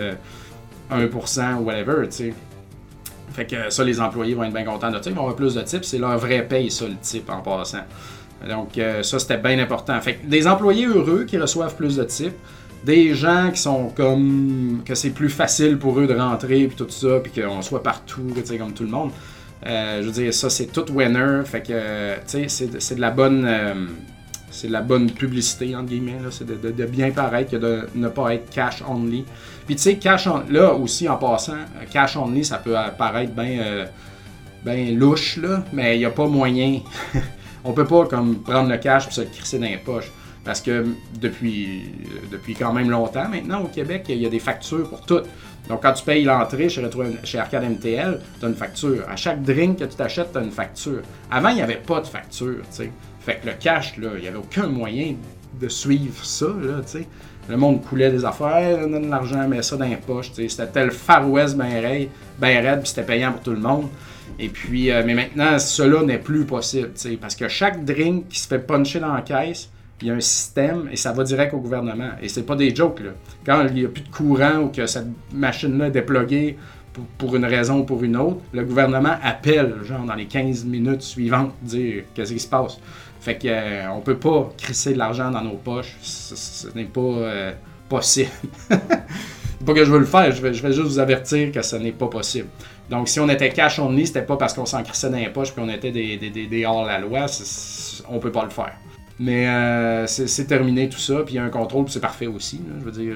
1% ou whatever, tu sais. Fait que ça, les employés vont être bien contents de ça. Ils vont avoir plus de tips. C'est leur vrai paye, ça, le type, en passant. Donc, ça, c'était bien important. Fait que des employés heureux qui reçoivent plus de tips. Des gens qui sont comme... que c'est plus facile pour eux de rentrer, puis tout ça, puis qu'on soit partout, tu sais, comme tout le monde. Je veux dire, ça, c'est tout winner. Fait que, tu sais, c'est de la bonne... c'est de la bonne publicité, entre guillemets. Là. C'est de bien paraître que de ne pas être cash only. Puis tu sais, là aussi, en passant, cash only, ça peut paraître bien louche, là, mais il n'y a pas moyen. On peut pas comme prendre le cash et se le crisser dans les poches. Parce que depuis quand même longtemps, maintenant, au Québec, il y a des factures pour tout. Donc, quand tu payes l'entrée chez Arcade MTL, tu as une facture. À chaque drink que tu t'achètes, tu as une facture. Avant, il n'y avait pas de facture, tu sais. Fait que le cash, là, il n'y avait aucun moyen de suivre ça, là, tu sais. Le monde coulait des affaires, donne de l'argent, met ça dans les poches, tu sais. C'était le Far West ben raide, puis c'était payant pour tout le monde. Et puis, mais maintenant, cela n'est plus possible, tu sais, parce que chaque drink qui se fait puncher dans la caisse, il y a un système et ça va direct au gouvernement. Et c'est pas des jokes, là. Quand il n'y a plus de courant ou que cette machine-là est dépluguée pour une raison ou pour une autre, le gouvernement appelle, genre, dans les 15 minutes suivantes, dire qu'est-ce qui se passe. Fait que on peut pas crisser de l'argent dans nos poches. Ce n'est pas possible. C'est pas que je veux le faire, je vais juste vous avertir que ce n'est pas possible. Donc, si on était cash only, c'était pas parce qu'on s'en crissait dans les poches puis on était des hors-la-loi, on peut pas le faire. Mais c'est terminé tout ça, puis il y a un contrôle, puis c'est parfait aussi. Là. Je veux dire,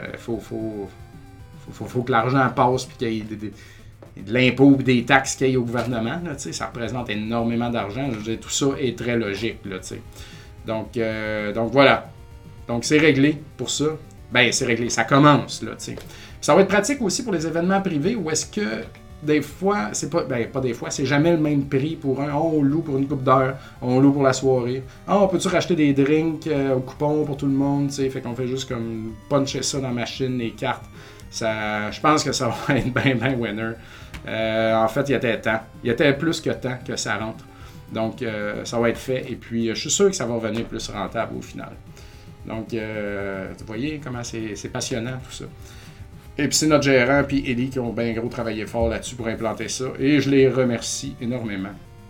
faut que l'argent passe, puis qu'il y ait de l'impôt et des taxes qu'il y ait au gouvernement. Là, ça représente énormément d'argent. Je veux dire, tout ça est très logique. Là, donc voilà. Donc c'est réglé pour ça. Ben, c'est réglé. Ça commence. Là, ça va être pratique aussi pour les événements privés où est-ce que des fois, c'est pas des fois, c'est jamais le même prix pour un. On loue pour une coupe d'heure, on loue pour la soirée. On peut-tu racheter des drinks au coupon pour tout le monde, tu sais, fait qu'on fait juste comme puncher ça dans la machine, les cartes. Ça, je pense que ça va être bien winner. En fait, il était temps. Il était plus que temps que ça rentre. Donc, ça va être fait. Et puis, je suis sûr que ça va revenir plus rentable au final. Donc, vous voyez comment c'est passionnant tout ça. Et puis c'est notre gérant puis Ellie qui ont bien gros travaillé fort là-dessus pour implanter ça. Et je les remercie énormément.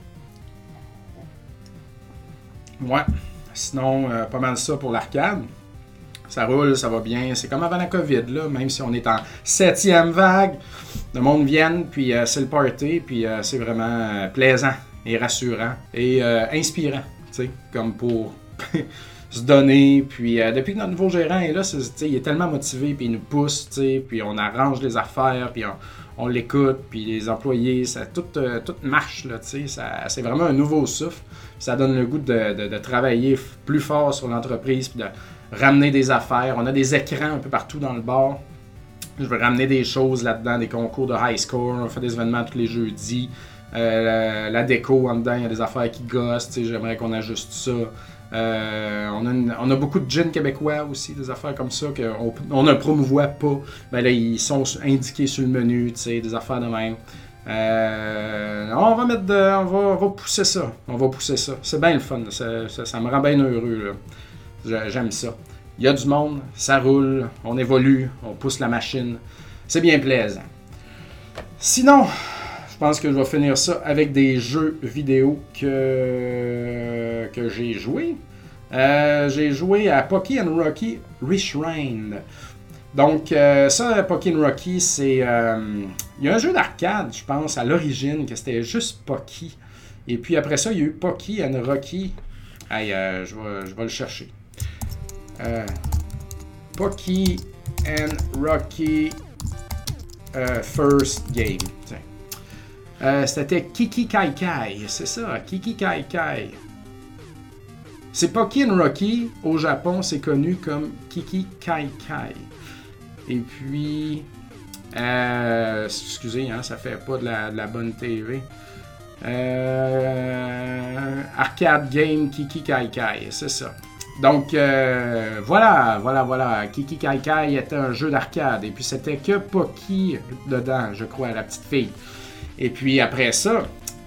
Ouais. Sinon, pas mal ça pour l'arcade. Ça roule, ça va bien. C'est comme avant la COVID, là, même si on est en 7e vague. Le monde vient, puis c'est le party, puis c'est vraiment plaisant et rassurant et inspirant, tu sais, comme pour... se donner, puis depuis que notre nouveau gérant est là, il est tellement motivé, puis il nous pousse, puis on arrange les affaires, puis on l'écoute, puis les employés, ça, tout marche, là, c'est vraiment un nouveau souffle, ça donne le goût de travailler plus fort sur l'entreprise, puis de ramener des affaires, on a des écrans un peu partout dans le bar, je veux ramener des choses là-dedans, des concours de high score, on fait des événements tous les jeudis, la déco en dedans, il y a des affaires qui gossent, j'aimerais qu'on ajuste ça. On a beaucoup de gin québécois aussi, des affaires comme ça qu'on ne promouvoit pas. Ben là, ils sont indiqués sur le menu, des affaires de même. On va pousser ça. On va pousser ça. C'est bien le fun. Ça me rend bien heureux. Là. J'aime ça. Il y a du monde, ça roule, on évolue, on pousse la machine. C'est bien plaisant. Sinon, je pense que je vais finir ça avec des jeux vidéo que j'ai joué. J'ai joué à Pocky and Rocky Reshrine. Donc, ça, Pocky and Rocky, c'est... il y a un jeu d'arcade, je pense, à l'origine, que c'était juste Pocky. Et puis après ça, il y a eu Pocky and Rocky. Hey, je vais le chercher. Pocky and Rocky First Game. C'était Kiki Kai Kai. C'est ça, Kiki Kai Kai. C'est Pocky and Rocky. Au Japon, c'est connu comme Kiki Kai Kai. Et puis... excusez, hein, ça fait pas de la bonne TV. Arcade Game Kiki Kai Kai, c'est ça. Donc, voilà. Kiki Kai Kai était un jeu d'arcade. Et puis, c'était que Pocky dedans, je crois, la petite fille. Et puis, après ça,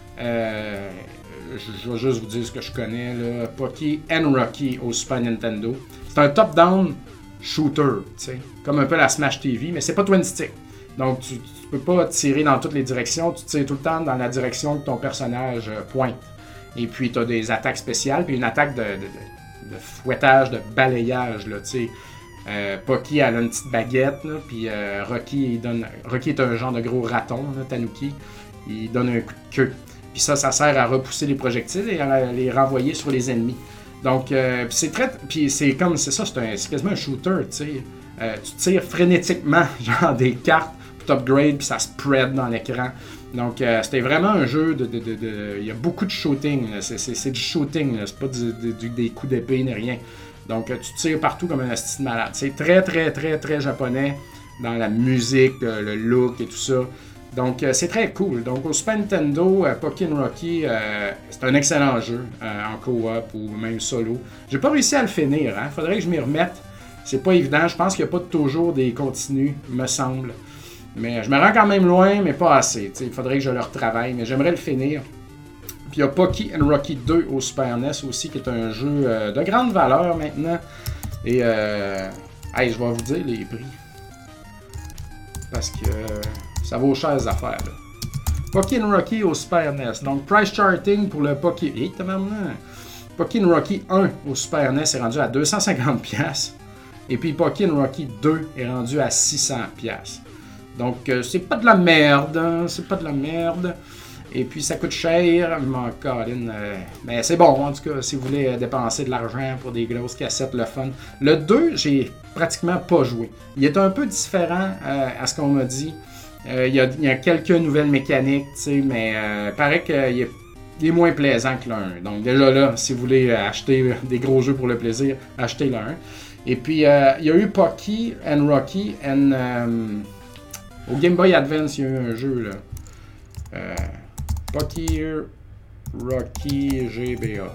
je vais juste vous dire ce que je connais, là. Pocky and Rocky au Super Nintendo. C'est un top-down shooter, tu sais. Comme un peu la Smash TV, mais c'est pas twin stick. Donc, tu peux pas tirer dans toutes les directions. Tu tires tout le temps dans la direction que ton personnage pointe. Et puis, tu as des attaques spéciales, puis une attaque de fouettage, de balayage, là, tu sais. Pocky, elle a une petite baguette, là, puis Rocky est un genre de gros raton, là, Tanuki. Il donne un coup de queue. Puis ça sert à repousser les projectiles et à les renvoyer sur les ennemis. Donc, c'est quasiment un shooter, tu sais. Tu tires frénétiquement, genre des cartes, pour t'upgrade, puis ça spread dans l'écran. Donc, c'était vraiment un jeu il y a beaucoup de shooting. C'est du shooting, c'est pas des coups d'épée ni rien. Donc, tu tires partout comme un asti de malade. C'est très, très, très, très japonais dans la musique, le look et tout ça. Donc, c'est très cool. Donc, au Super Nintendo, Pocky and Rocky, c'est un excellent jeu en co-op ou même solo. J'ai pas réussi à le finir. Il faudrait que je m'y remette. C'est pas évident. Je pense qu'il n'y a pas toujours des continus, me semble. Mais je me rends quand même loin, mais pas assez. Il faudrait que je le retravaille, mais j'aimerais le finir. Puis il y a Pocky and Rocky 2 au Super NES aussi, qui est un jeu de grande valeur maintenant. Et je vais vous dire les prix. Parce que ça vaut cher les affaires. Là. Pocky and Rocky au Super NES. Donc price charting pour le Pocky... Pocky and Rocky 1 au Super NES est rendu à 250$. Et puis Pocky and Rocky 2 est rendu à 600$. Donc, c'est pas de la merde, hein, c'est pas de la merde. Et puis, ça coûte cher, mais c'est bon, en tout cas, si vous voulez dépenser de l'argent pour des grosses cassettes, le fun. Le 2, j'ai pratiquement pas joué. Il est un peu différent à ce qu'on m'a dit. Il y a quelques nouvelles mécaniques, tu sais, mais paraît qu'il est moins plaisant que le 1. Donc, déjà là, si vous voulez acheter des gros jeux pour le plaisir, achetez le 1. Et puis, il y a eu Pocky and Rocky au Game Boy Advance, il y a eu un jeu, là. Pocky Rocky GBA.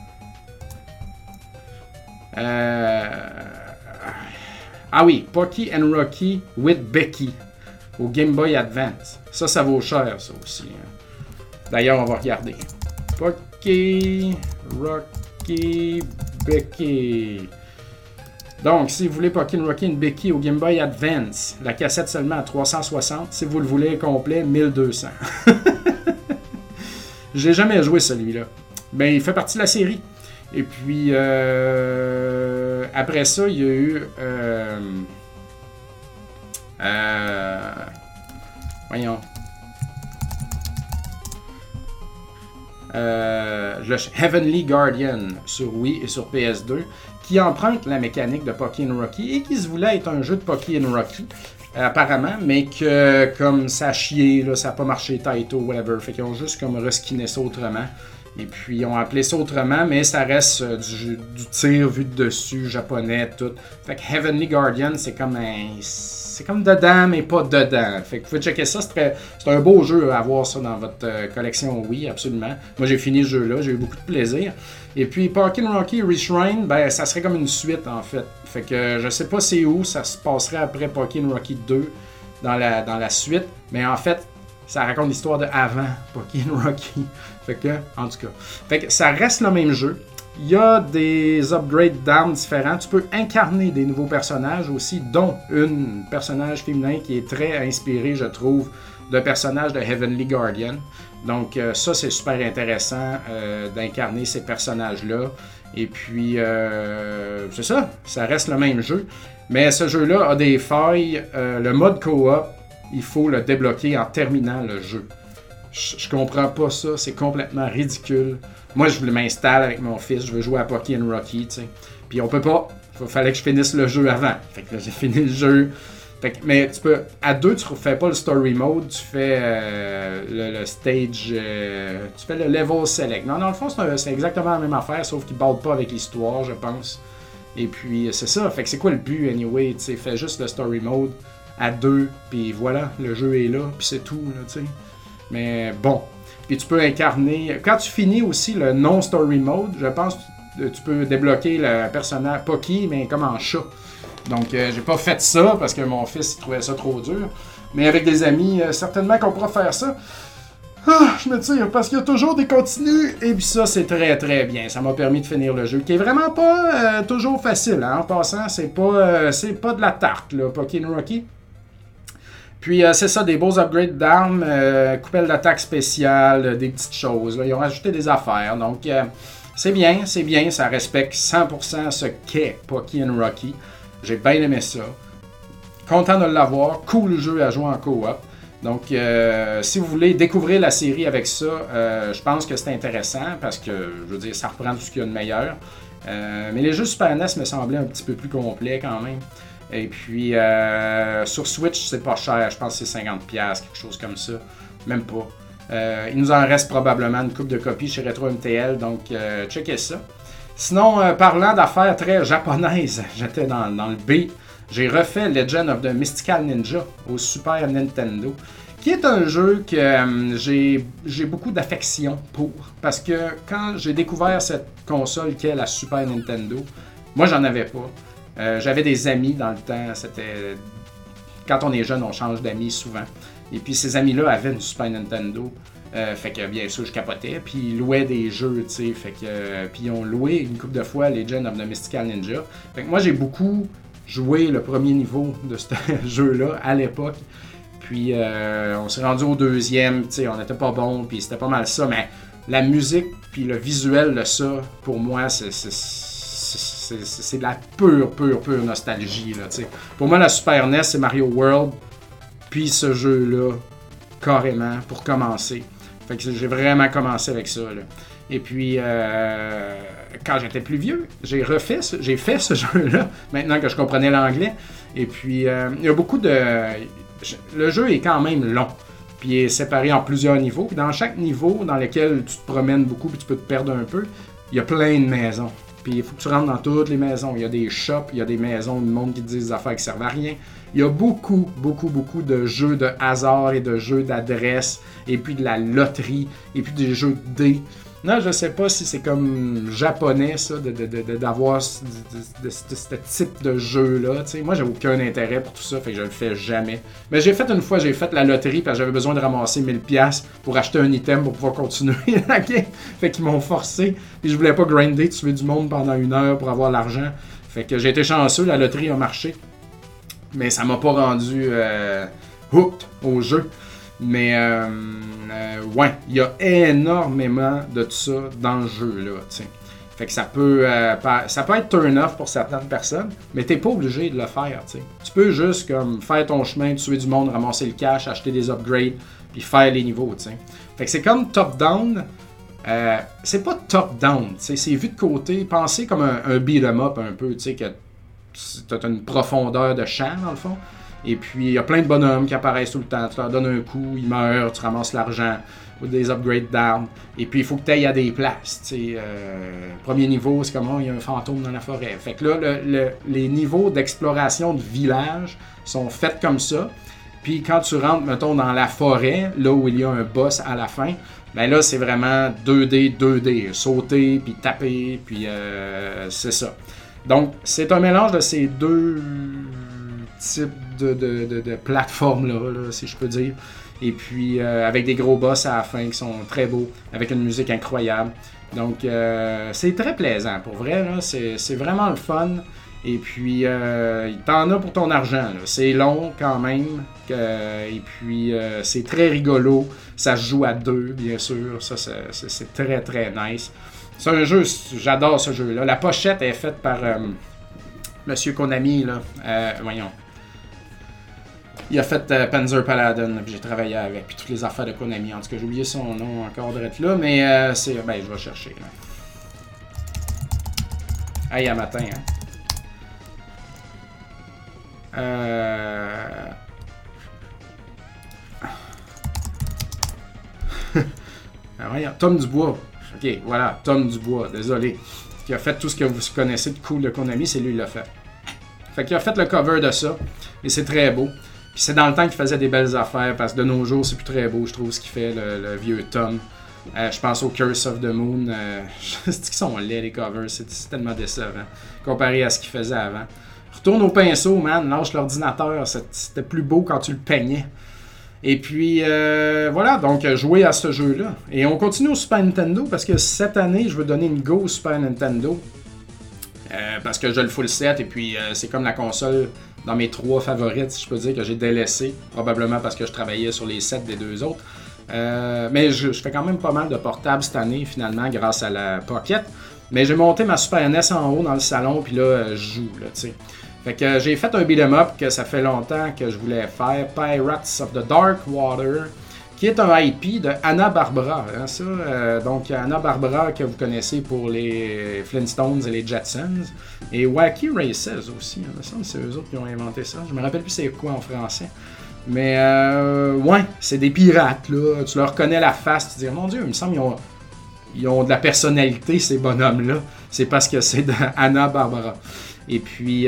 Ah oui, Pocky and Rocky with Becky au Game Boy Advance. Ça vaut cher, ça aussi. D'ailleurs, on va regarder. Pocky Rocky Becky. Donc, si vous voulez Pocky and Rocky and Becky au Game Boy Advance, la cassette seulement à 360. Si vous le voulez complet, 1200. J'ai jamais joué celui-là. Ben, il fait partie de la série. Et puis, après ça, il y a eu... voyons. Le Heavenly Guardian sur Wii et sur PS2, qui emprunte la mécanique de Pocky and Rocky et qui se voulait être un jeu de Pocky and Rocky, apparemment, mais que comme ça a chié, là, ça n'a pas marché, Taito, whatever, fait qu'ils ont juste comme reskiné ça autrement. Et puis ils ont appelé ça autrement, mais ça reste du tir vu de dessus, japonais, tout. Fait que Heavenly Guardian, c'est comme dedans, mais pas dedans. Fait que vous pouvez checker ça, c'est un beau jeu à avoir ça dans votre collection Wii, absolument. Moi j'ai fini ce jeu-là, j'ai eu beaucoup de plaisir. Et puis Pocky and Rocky Reshrine, ben ça serait comme une suite en fait. Fait que je sais pas c'est où, ça se passerait après Pocky and Rocky 2 dans la suite, mais en fait, ça raconte l'histoire de avant Pocky and Rocky. Fait que, en tout cas. Fait que ça reste le même jeu. Il y a des upgrades d'armes différents. Tu peux incarner des nouveaux personnages aussi, dont un personnage féminin qui est très inspiré, je trouve, de personnages de Heavenly Guardian. Donc ça, c'est super intéressant d'incarner ces personnages-là. Et puis, c'est ça, ça reste le même jeu. Mais ce jeu-là a des failles. Le mode co-op, il faut le débloquer en terminant le jeu. Je comprends pas ça, c'est complètement ridicule. Moi, je m'installe avec mon fils, je veux jouer à Pocky and Rocky, tu sais. Puis on peut pas, fallait que je finisse le jeu avant. Fait que là, j'ai fini le jeu. Mais tu peux, à deux, tu fais pas le story mode, tu fais le stage, tu fais le level select. Non, dans le fond, c'est exactement la même affaire, sauf qu'il ne borde pas avec l'histoire, je pense. Et puis, c'est ça. Fait que c'est quoi le but, anyway? Tu sais, fais juste le story mode à deux, puis voilà, le jeu est là, puis c'est tout, là, tu sais. Mais bon. Puis tu peux incarner... Quand tu finis aussi le non-story mode, je pense que tu peux débloquer le personnage Pocky, mais comme en chat. Donc, j'ai pas fait ça parce que mon fils trouvait ça trop dur. Mais avec des amis, certainement qu'on pourra faire ça. Ah, je me tire parce qu'il y a toujours des continues. Et puis ça, c'est très très bien. Ça m'a permis de finir le jeu, qui est vraiment pas toujours facile. Hein? En passant, c'est pas de la tarte, là, Pocky and Rocky. Puis c'est ça, des beaux upgrades d'armes, coupelle d'attaque spéciale, des petites choses. Là. Ils ont rajouté des affaires. Donc, c'est bien, ça respecte 100% ce qu'est Pocky and Rocky. J'ai bien aimé ça. Content de l'avoir. Cool jeu à jouer en coop. Donc, si vous voulez découvrir la série avec ça, je pense que c'est intéressant parce que, je veux dire, ça reprend tout ce qu'il y a de meilleur. Mais les jeux Super NES me semblaient un petit peu plus complets quand même. Et puis, sur Switch, c'est pas cher. Je pense que c'est 50$, quelque chose comme ça. Même pas. Il nous en reste probablement une couple de copies chez Retro MTL. Donc, checkez ça. Sinon, parlant d'affaires très japonaises, j'étais dans le B. J'ai refait Legend of the Mystical Ninja au Super Nintendo, qui est un jeu que j'ai beaucoup d'affection pour. Parce que quand j'ai découvert cette console qu'est la Super Nintendo, moi, j'en avais pas. J'avais des amis dans le temps. C'était quand on est jeune, on change d'amis souvent. Et puis ces amis-là avaient une Super Nintendo. Fait que bien sûr je capotais, puis ils louaient des jeux, tu sais, fait que puis ils ont loué une couple de fois Legend of the Mystical Ninja. Fait que moi j'ai beaucoup joué le premier niveau de ce jeu-là à l'époque. Puis on s'est rendu au deuxième, tu sais, on n'était pas bon, puis c'était pas mal ça, mais la musique puis le visuel de ça, pour moi, c'est de la pure nostalgie, là, tu sais. Pour moi, la Super NES, c'est Mario World, puis ce jeu-là, carrément, pour commencer. Fait que j'ai vraiment commencé avec ça, là. Et puis, quand j'étais plus vieux, j'ai fait ce jeu-là, maintenant que je comprenais l'anglais. Et puis, il y a beaucoup de... Le jeu est quand même long, puis il est séparé en plusieurs niveaux. Puis dans chaque niveau dans lequel tu te promènes beaucoup, puis tu peux te perdre un peu, il y a plein de maisons. Puis il faut que tu rentres dans toutes les maisons. Il y a des shops, il y a des maisons, du monde qui te disent des affaires qui servent à rien. Il y a beaucoup de jeux de hasard et de jeux d'adresse, et puis de la loterie, et puis des jeux de dés. Non, je sais pas si c'est comme japonais, ça, d'avoir ce type de jeu-là. T'sais. Moi, j'ai aucun intérêt pour tout ça, fait que je le fais jamais. Mais j'ai fait une fois, j'ai fait la loterie, parce que j'avais besoin de ramasser 1000$ pour acheter un item pour pouvoir continuer la game. Fait qu'ils m'ont forcé, puis je voulais pas grinder, tuer du monde pendant 1 heure pour avoir l'argent. Fait que j'ai été chanceux, la loterie a marché. Mais ça m'a pas rendu hooked au jeu. Mais ouais, il y a énormément de tout ça dans le jeu là. T'sais. Fait que ça peut être turn-off pour certaines personnes, mais t'es pas obligé de le faire. T'sais. Tu peux juste comme faire ton chemin, tuer du monde, ramasser le cash, acheter des upgrades, puis faire les niveaux. T'sais. Fait que c'est comme top-down. C'est pas top-down, c'est vu de côté. Pensez comme un beat-em up un peu, tu sais, que t'as une profondeur de champ dans le fond. Et puis, il y a plein de bonhommes qui apparaissent tout le temps. Tu leur donnes un coup, ils meurent, tu ramasses l'argent ou des upgrades d'armes. Et puis, il faut que tu ailles à des places. Premier niveau, c'est comme, il y a un fantôme dans la forêt. Fait que là, les niveaux d'exploration de village sont faits comme ça. Puis, quand tu rentres, mettons, dans la forêt, là où il y a un boss à la fin, ben là, c'est vraiment 2D. Sauter, puis taper, puis c'est ça. Donc, c'est un mélange de ces deux types de plateformes-là, si je peux dire. Et puis, avec des gros boss à la fin qui sont très beaux, avec une musique incroyable. Donc, c'est très plaisant. Pour vrai, là, c'est vraiment le fun. Et puis, t'en as pour ton argent. Là. C'est long quand même. Et puis, c'est très rigolo. Ça se joue à deux, bien sûr. Ça, c'est très, très nice. C'est un jeu, j'adore ce jeu-là. La pochette est faite par Monsieur Konami. Là. Voyons. Il a fait Panzer Paladin, puis j'ai travaillé avec, puis toutes les affaires de Konami. En tout cas, j'ai oublié son nom encore d'être là, mais c'est... Ben, je vais chercher, là. Hey, à matin, hein. Tom Dubois. Ok, voilà, Tom Dubois, désolé. Qui a fait tout ce que vous connaissez de cool de Konami, c'est lui qui l'a fait. Fait qu'il a fait le cover de ça, et c'est très beau. Puis c'est dans le temps qu'il faisait des belles affaires, parce que de nos jours, c'est plus très beau, je trouve, ce qu'il fait, le vieux Tom. Je pense au Curse of the Moon. C'est qu'ils sont laids, les covers, c'est tellement décevant, comparé à ce qu'il faisait avant. Retourne au pinceau, man, lâche l'ordinateur, c'était plus beau quand tu le peignais. Et puis, voilà, donc jouer à ce jeu-là. Et on continue au Super Nintendo, parce que cette année, je veux donner une go au Super Nintendo. Parce que je le full set, et puis c'est comme la console dans mes 3 favorites, si je peux dire, que j'ai délaissé, probablement parce que je travaillais sur les 7 des 2 autres. Mais je fais quand même pas mal de portables cette année, finalement, grâce à la Pocket. Mais j'ai monté ma Super NES en haut dans le salon, puis là, je joue, là, tu sais. Fait que j'ai fait un beat'em up que ça fait longtemps que je voulais faire, Pirates of the Dark Water, qui est un IP de Hanna-Barbera. Hein, ça, donc Hanna-Barbera que vous connaissez pour les Flintstones et les Jetsons, et Wacky Races aussi. Hein, ça, c'est eux autres qui ont inventé ça. Je me rappelle plus c'est quoi en français. Mais ouais, c'est des pirates, là. Tu leur connais la face, tu te dis, mon Dieu, il me semble qu'ils ont de la personnalité, ces bonhommes-là. C'est parce que c'est de Hanna-Barbera. Et puis,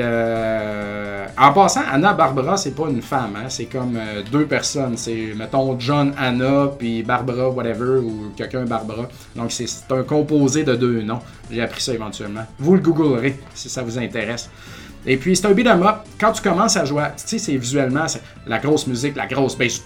en passant, Hanna-Barbera, c'est pas une femme, hein? C'est comme 2 personnes. C'est, mettons, John Hanna, puis Barbara, whatever, ou quelqu'un Barbara. Donc, c'est un composé de 2 noms. J'ai appris ça éventuellement. Vous le googlerez, si ça vous intéresse. Et puis, c'est un beat'em up. Quand tu commences à jouer, tu sais, c'est visuellement, c'est la grosse musique, la grosse bass.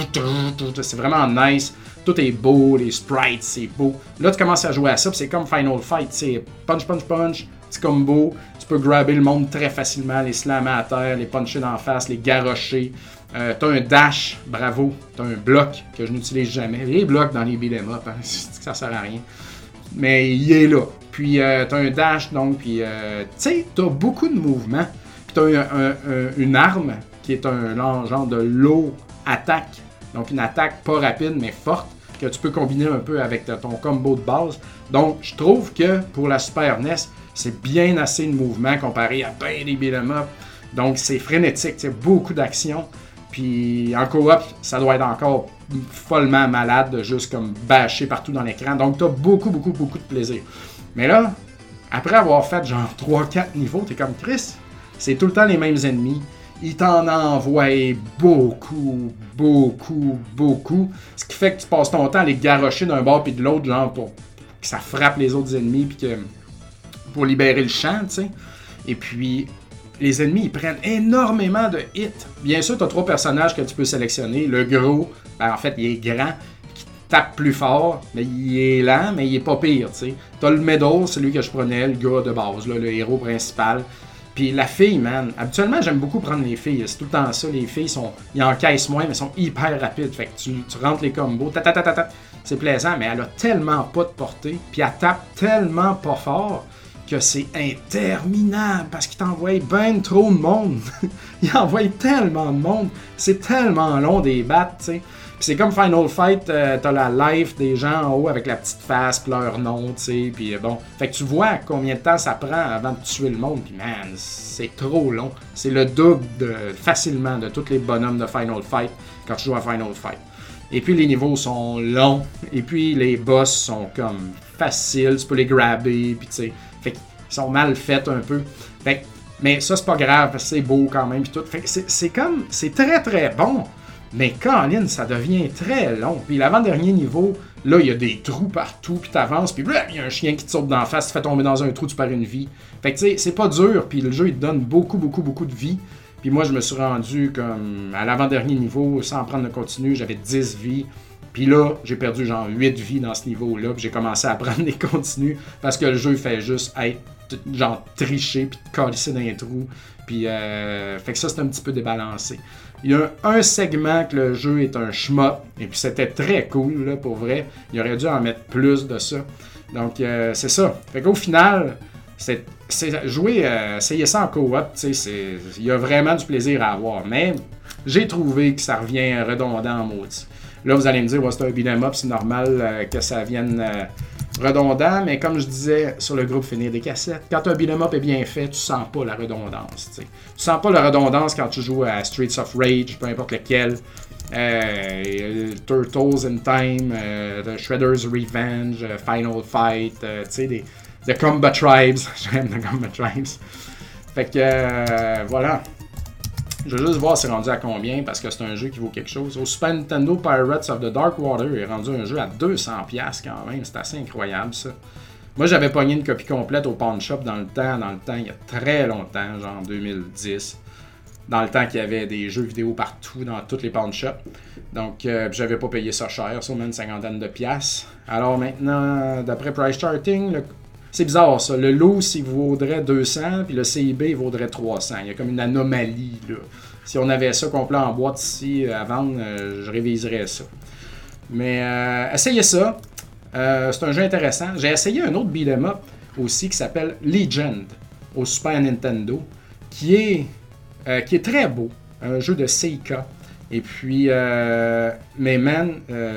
C'est vraiment nice. Tout est beau, les sprites, c'est beau. Là, tu commences à jouer à ça, puis c'est comme Final Fight. C'est punch, punch, punch. Petit combo. Tu peux grabber le monde très facilement, les slammer à terre, les puncher d'en face, les garrocher. T'as un dash, bravo. T'as un bloc que je n'utilise jamais. Les blocs dans les beat'em up, hein, ça sert à rien. Mais il est là. Puis t'as un dash, donc, puis tu sais, t'as beaucoup de mouvements. Puis t'as une arme qui est un genre de low attaque. Donc une attaque pas rapide, mais forte, que tu peux combiner un peu avec ton combo de base. Donc, je trouve que pour la Super NES, c'est bien assez de mouvement comparé à ben des beat'em up. Donc, c'est frénétique, c'est beaucoup d'action. Puis, en coop, ça doit être encore follement malade de juste comme bâcher partout dans l'écran. Donc, t'as beaucoup, beaucoup, beaucoup de plaisir. Mais là, après avoir fait genre 3-4 niveaux, t'es comme Chris, c'est tout le temps les mêmes ennemis. Il t'en envoie beaucoup, beaucoup, beaucoup. Ce qui fait que tu passes ton temps à les garrocher d'un bord puis de l'autre, genre pour que ça frappe les autres ennemis puis que pour libérer le champ, tu sais. Et puis, les ennemis, ils prennent énormément de hits. Bien sûr, tu as 3 personnages que tu peux sélectionner. Le gros, ben, en fait, il est grand, qui tape plus fort, mais il est lent, mais il est pas pire, tu sais. Tu as le middle, celui que je prenais, le gars de base, là, le héros principal. Puis la fille, man, habituellement, j'aime beaucoup prendre les filles. C'est tout le temps ça. Les filles, ils encaissent moins, mais sont hyper rapides. Fait que tu rentres les combos, c'est plaisant, mais elle a tellement pas de portée. Puis elle tape tellement pas fort que c'est interminable parce qu'il t'envoie ben trop de monde. Il envoie tellement de monde. C'est tellement long des battes, tu sais. Puis c'est comme Final Fight, t'as la life des gens en haut avec la petite face, pis leur nom, tu sais, puis bon. Fait que tu vois combien de temps ça prend avant de tuer le monde, puis man, c'est trop long. C'est le double facilement de tous les bonhommes de Final Fight quand tu joues à Final Fight. Et puis les niveaux sont longs, et puis les boss sont comme faciles, tu peux les grabber, puis tu sais. Fait qu'ils sont mal faits un peu. Fait que, mais ça, c'est pas grave, parce que c'est beau quand même, puis tout. Fait que c'est très très bon. Mais Colin, ça devient très long. Puis l'avant-dernier niveau, là, il y a des trous partout, puis t'avances, puis il y a un chien qui te saute d'en face, tu fais tomber dans un trou, tu perds une vie. Fait que tu sais, c'est pas dur, puis le jeu, il te donne beaucoup, beaucoup, beaucoup de vie. Puis moi, je me suis rendu comme à l'avant-dernier niveau, sans prendre le continu, j'avais 10 vies. Puis là, j'ai perdu genre 8 vies dans ce niveau-là, puis j'ai commencé à prendre les continues, parce que le jeu fait juste être genre tricher, puis te calisser dans les trous. Puis, fait que ça, c'est un petit peu débalancé. Il y a un segment que le jeu est un shmup, et puis c'était très cool, là, pour vrai. Il aurait dû en mettre plus de ça. Donc, c'est ça. Fait qu'au final, c'est jouer, essayer ça en coop, tu sais, il y a vraiment du plaisir à avoir. Mais j'ai trouvé que ça revient redondant en maudit. Là, vous allez me dire, ouais, c'est un beat'em up, c'est normal que ça vienne redondant, mais comme je disais sur le groupe Finir des cassettes, quand un beat'em up est bien fait, tu sens pas la redondance. T'sais. Tu sens pas la redondance quand tu joues à Streets of Rage, peu importe lequel, Turtles in Time, The Shredder's Revenge, Final Fight, tu sais, The Combat Tribes. J'aime The Combat Tribes. Fait que voilà. Je veux juste voir c'est rendu à combien, parce que c'est un jeu qui vaut quelque chose. Au Super Nintendo, Pirates of the Dark Water est rendu un jeu à 200$ quand même. C'est assez incroyable, ça. Moi, j'avais pogné une copie complète au Pawn Shop dans le temps, il y a très longtemps, genre 2010. Dans le temps qu'il y avait des jeux vidéo partout, dans toutes les Pawn Shops. Donc, j'avais pas payé ça cher, ça, même une cinquantaine de piastres. Alors maintenant, d'après Price Charting, c'est bizarre ça. Le loose, il vaudrait 200, puis le CIB, il vaudrait 300. Il y a comme une anomalie, là. Si on avait ça complet en boîte ici à vendre, je réviserais ça. Mais essayez ça. C'est un jeu intéressant. J'ai essayé un autre beat'em up aussi qui s'appelle Legend au Super Nintendo, qui est très beau. Un jeu de Seika. Et puis, mais man,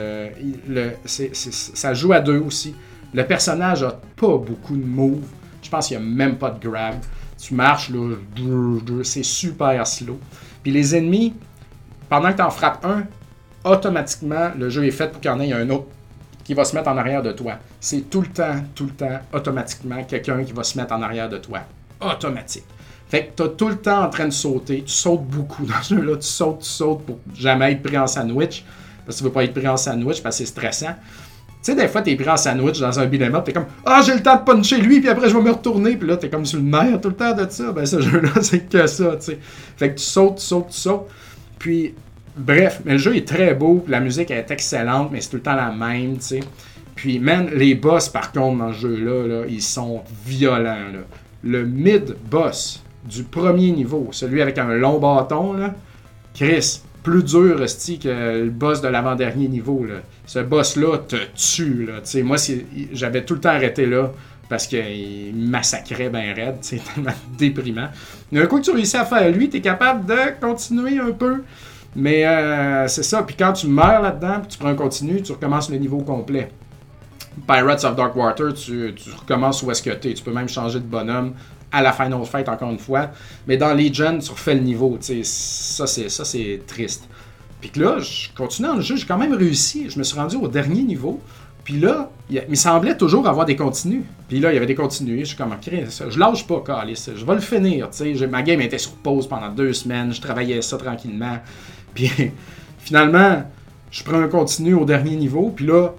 ça joue à deux aussi. Le personnage a pas beaucoup de moves. Je pense qu'il n'y a même pas de grab. Tu marches, là, c'est super slow. Puis les ennemis, pendant que tu en frappes un, automatiquement, le jeu est fait pour qu'il y en ait un autre qui va se mettre en arrière de toi. C'est tout le temps, automatiquement, quelqu'un qui va se mettre en arrière de toi. Automatique. Fait que tu es tout le temps en train de sauter. Tu sautes beaucoup dans ce jeu-là. Tu sautes pour jamais être pris en sandwich. Parce que tu veux pas être pris en sandwich parce que c'est stressant. Tu sais, des fois, t'es pris en sandwich dans un beat'em up, t'es comme « Ah, j'ai le temps de puncher lui, puis après, je vais me retourner. » Puis là, t'es comme sur le nerf tout le temps de ça. Ben, ce jeu-là, c'est que ça, tu sais. Fait que tu sautes. Puis, bref, mais le jeu est très beau, la musique est excellente, mais c'est tout le temps la même, tu sais. Puis, man, les boss, par contre, dans ce jeu-là, là, ils sont violents, là. Le mid-boss du premier niveau, celui avec un long bâton, là, Chris, plus dur que le boss de l'avant-dernier niveau, là. Ce boss-là te tue, là. T'sais, moi, j'avais tout le temps arrêté là parce qu'il massacrait bien raide. C'est tellement déprimant. Mais un coup que tu réussis à faire lui, t'es capable de continuer un peu. Mais c'est ça. Puis quand tu meurs là-dedans, puis tu prends un continu, tu recommences le niveau complet. Pirates of Dark Water, tu recommences où est-ce que t'es. Tu peux même changer de bonhomme à la Final Fight encore une fois. Mais dans Legend, tu refais le niveau. Ça, c'est triste. Puis que là, je continue dans le jeu, j'ai quand même réussi. Je me suis rendu au dernier niveau. Puis là, il me semblait toujours avoir des continues. Puis là, il y avait des continues. Je suis comme, je lâche pas, Calice. Je vais le finir. Ma game était sur pause pendant 2 semaines. Je travaillais ça tranquillement. Puis finalement, je prends un continu au dernier niveau. Puis là,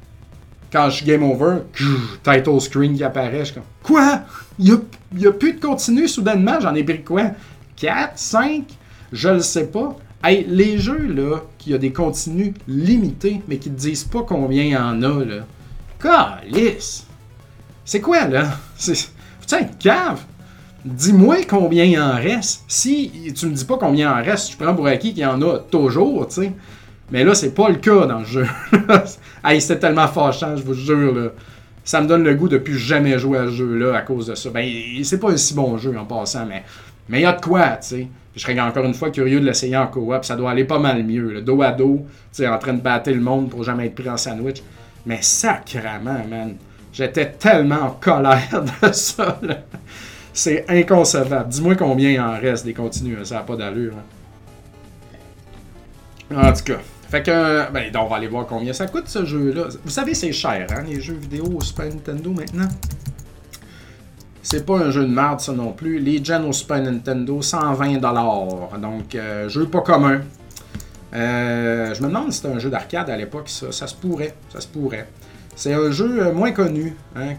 quand je suis game over, title screen qui apparaît. Je suis comme, quoi? Il y a plus de continu soudainement. J'en ai pris quoi? 4, 5? Je le sais pas. Hey, les jeux, là, qui a des contenus limités, mais qui te disent pas combien il y en a, là. Calice! C'est quoi, là? Faut-tu être cave? Dis-moi combien il en reste. Si tu me dis pas combien il en reste, je prends pour acquis qu'il y en a toujours, tu sais. Mais là, c'est pas le cas dans le jeu. Hey, c'était tellement fâchant, je vous jure, là. Ça me donne le goût de plus jamais jouer à ce jeu-là à cause de ça. Ben, c'est pas un si bon jeu en passant, mais il y a de quoi, tu sais. Je serais encore une fois curieux de l'essayer en coop. Ça doit aller pas mal mieux. Là. Dos à dos, en train de battre le monde pour jamais être pris en sandwich. Mais sacrément, man. J'étais tellement en colère de ça. Là. C'est inconcevable. Dis-moi combien il en reste des continues. Ça n'a pas d'allure. Hein. En tout cas. Fait que, on va aller voir combien ça coûte ce jeu-là. Vous savez, c'est cher, hein, les jeux vidéo au Super Nintendo maintenant. C'est pas un jeu de merde, ça non plus. Legend au Super Nintendo, 120$. Donc, jeu pas commun. Je me demande si c'était un jeu d'arcade à l'époque, ça. Ça se pourrait. C'est un jeu moins connu hein,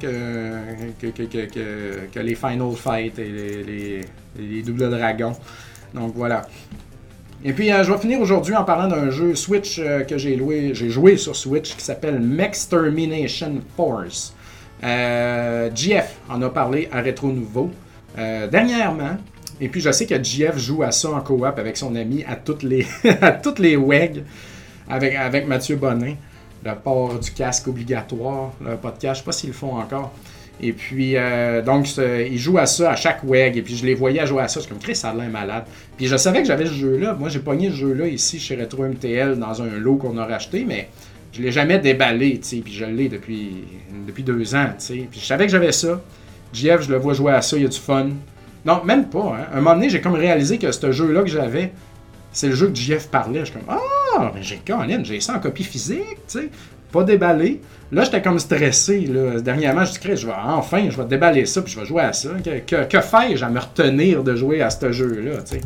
que les Final Fight et les Double Dragons. Donc, voilà. Et puis, je vais finir aujourd'hui en parlant d'un jeu Switch que j'ai joué sur Switch qui s'appelle Mextermination Force. GF en a parlé à Rétro Nouveau dernièrement. Et puis je sais que GF joue à ça en coop avec son ami à toutes les, à toutes les WEG avec Mathieu Bonin. Le port du casque obligatoire, le podcast, je ne sais pas s'ils le font encore. Et puis, donc, ils jouent à ça à chaque WEG. Et puis, je les voyais jouer à ça. Je suis comme, Chris, ça a l'air malade. Puis, je savais que j'avais ce jeu-là. Moi, j'ai pogné ce jeu-là ici chez Retro MTL dans un lot qu'on a racheté, mais je ne l'ai jamais déballé, tu sais. Puis, je l'ai depuis 2 ans, tu sais. Puis, je savais que j'avais ça. GF, je le vois jouer à ça, il y a du fun. Non, même pas. Hein. À un moment donné, j'ai comme réalisé que ce jeu-là que j'avais, c'est le jeu que GF parlait. Je suis comme, mais j'ai ça en copie physique, tu sais. Pas déballé. Là, j'étais comme stressé. Là. Dernièrement, je dis, je vais déballer ça, puis je vais jouer à ça. Que fais-je à me retenir de jouer à ce jeu-là, tu sais.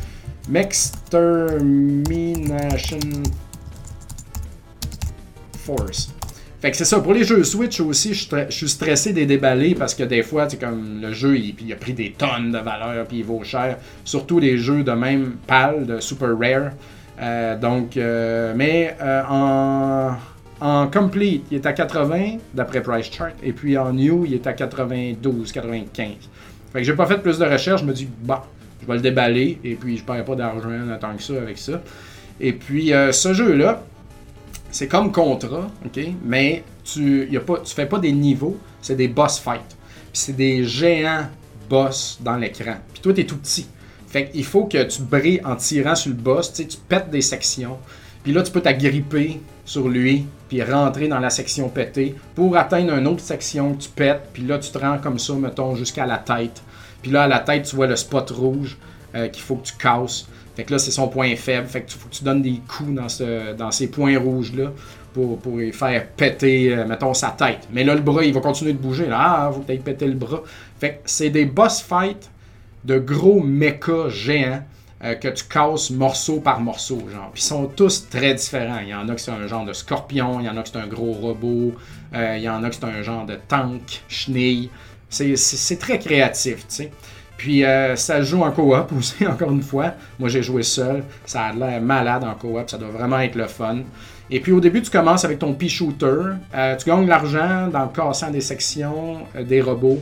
Mextermination Force. Fait que c'est ça. Pour les jeux Switch aussi, je suis stressé des déballer parce que des fois, c'est comme le jeu, il a pris des tonnes de valeur, puis il vaut cher. Surtout les jeux de même PAL, de Super Rare. En complete, il est à 80 d'après Price Chart. Et puis en new, il est à 92, 95. Fait que j'ai pas fait plus de recherches. Je me dis, je vais le déballer. Et puis je perds pas d'argent tant que ça avec ça. Et puis ce jeu-là, c'est comme Contra, ok? Mais tu fais pas des niveaux, c'est des boss fights. Puis c'est des géants boss dans l'écran. Puis toi, t'es tout petit. Fait qu'il faut que tu brilles en tirant sur le boss. Tu pètes des sections. Puis là, tu peux t'agripper sur lui, puis rentrer dans la section pétée pour atteindre une autre section que tu pètes. Puis là, tu te rends comme ça, mettons, jusqu'à la tête. Puis là, à la tête, tu vois le spot rouge qu'il faut que tu casses. Fait que là, c'est son point faible. Fait que faut que tu donnes des coups dans ces points rouges-là pour y faire péter, mettons, sa tête. Mais là, le bras, il va continuer de bouger. Là, faut que tu ailles péter le bras. Fait que c'est des boss fights de gros mechas géants que tu casses morceau par morceau, genre. Puis ils sont tous très différents. Il y en a qui c'est un genre de scorpion, il y en a qui c'est un gros robot, il y en a qui c'est un genre de tank, chenille. C'est très créatif, tu sais. Puis ça joue en coop aussi, encore une fois. Moi, j'ai joué seul. Ça a l'air malade en coop. Ça doit vraiment être le fun. Et puis au début, tu commences avec ton pea-shooter. Tu gagnes de l'argent dans le cassant des sections des robots.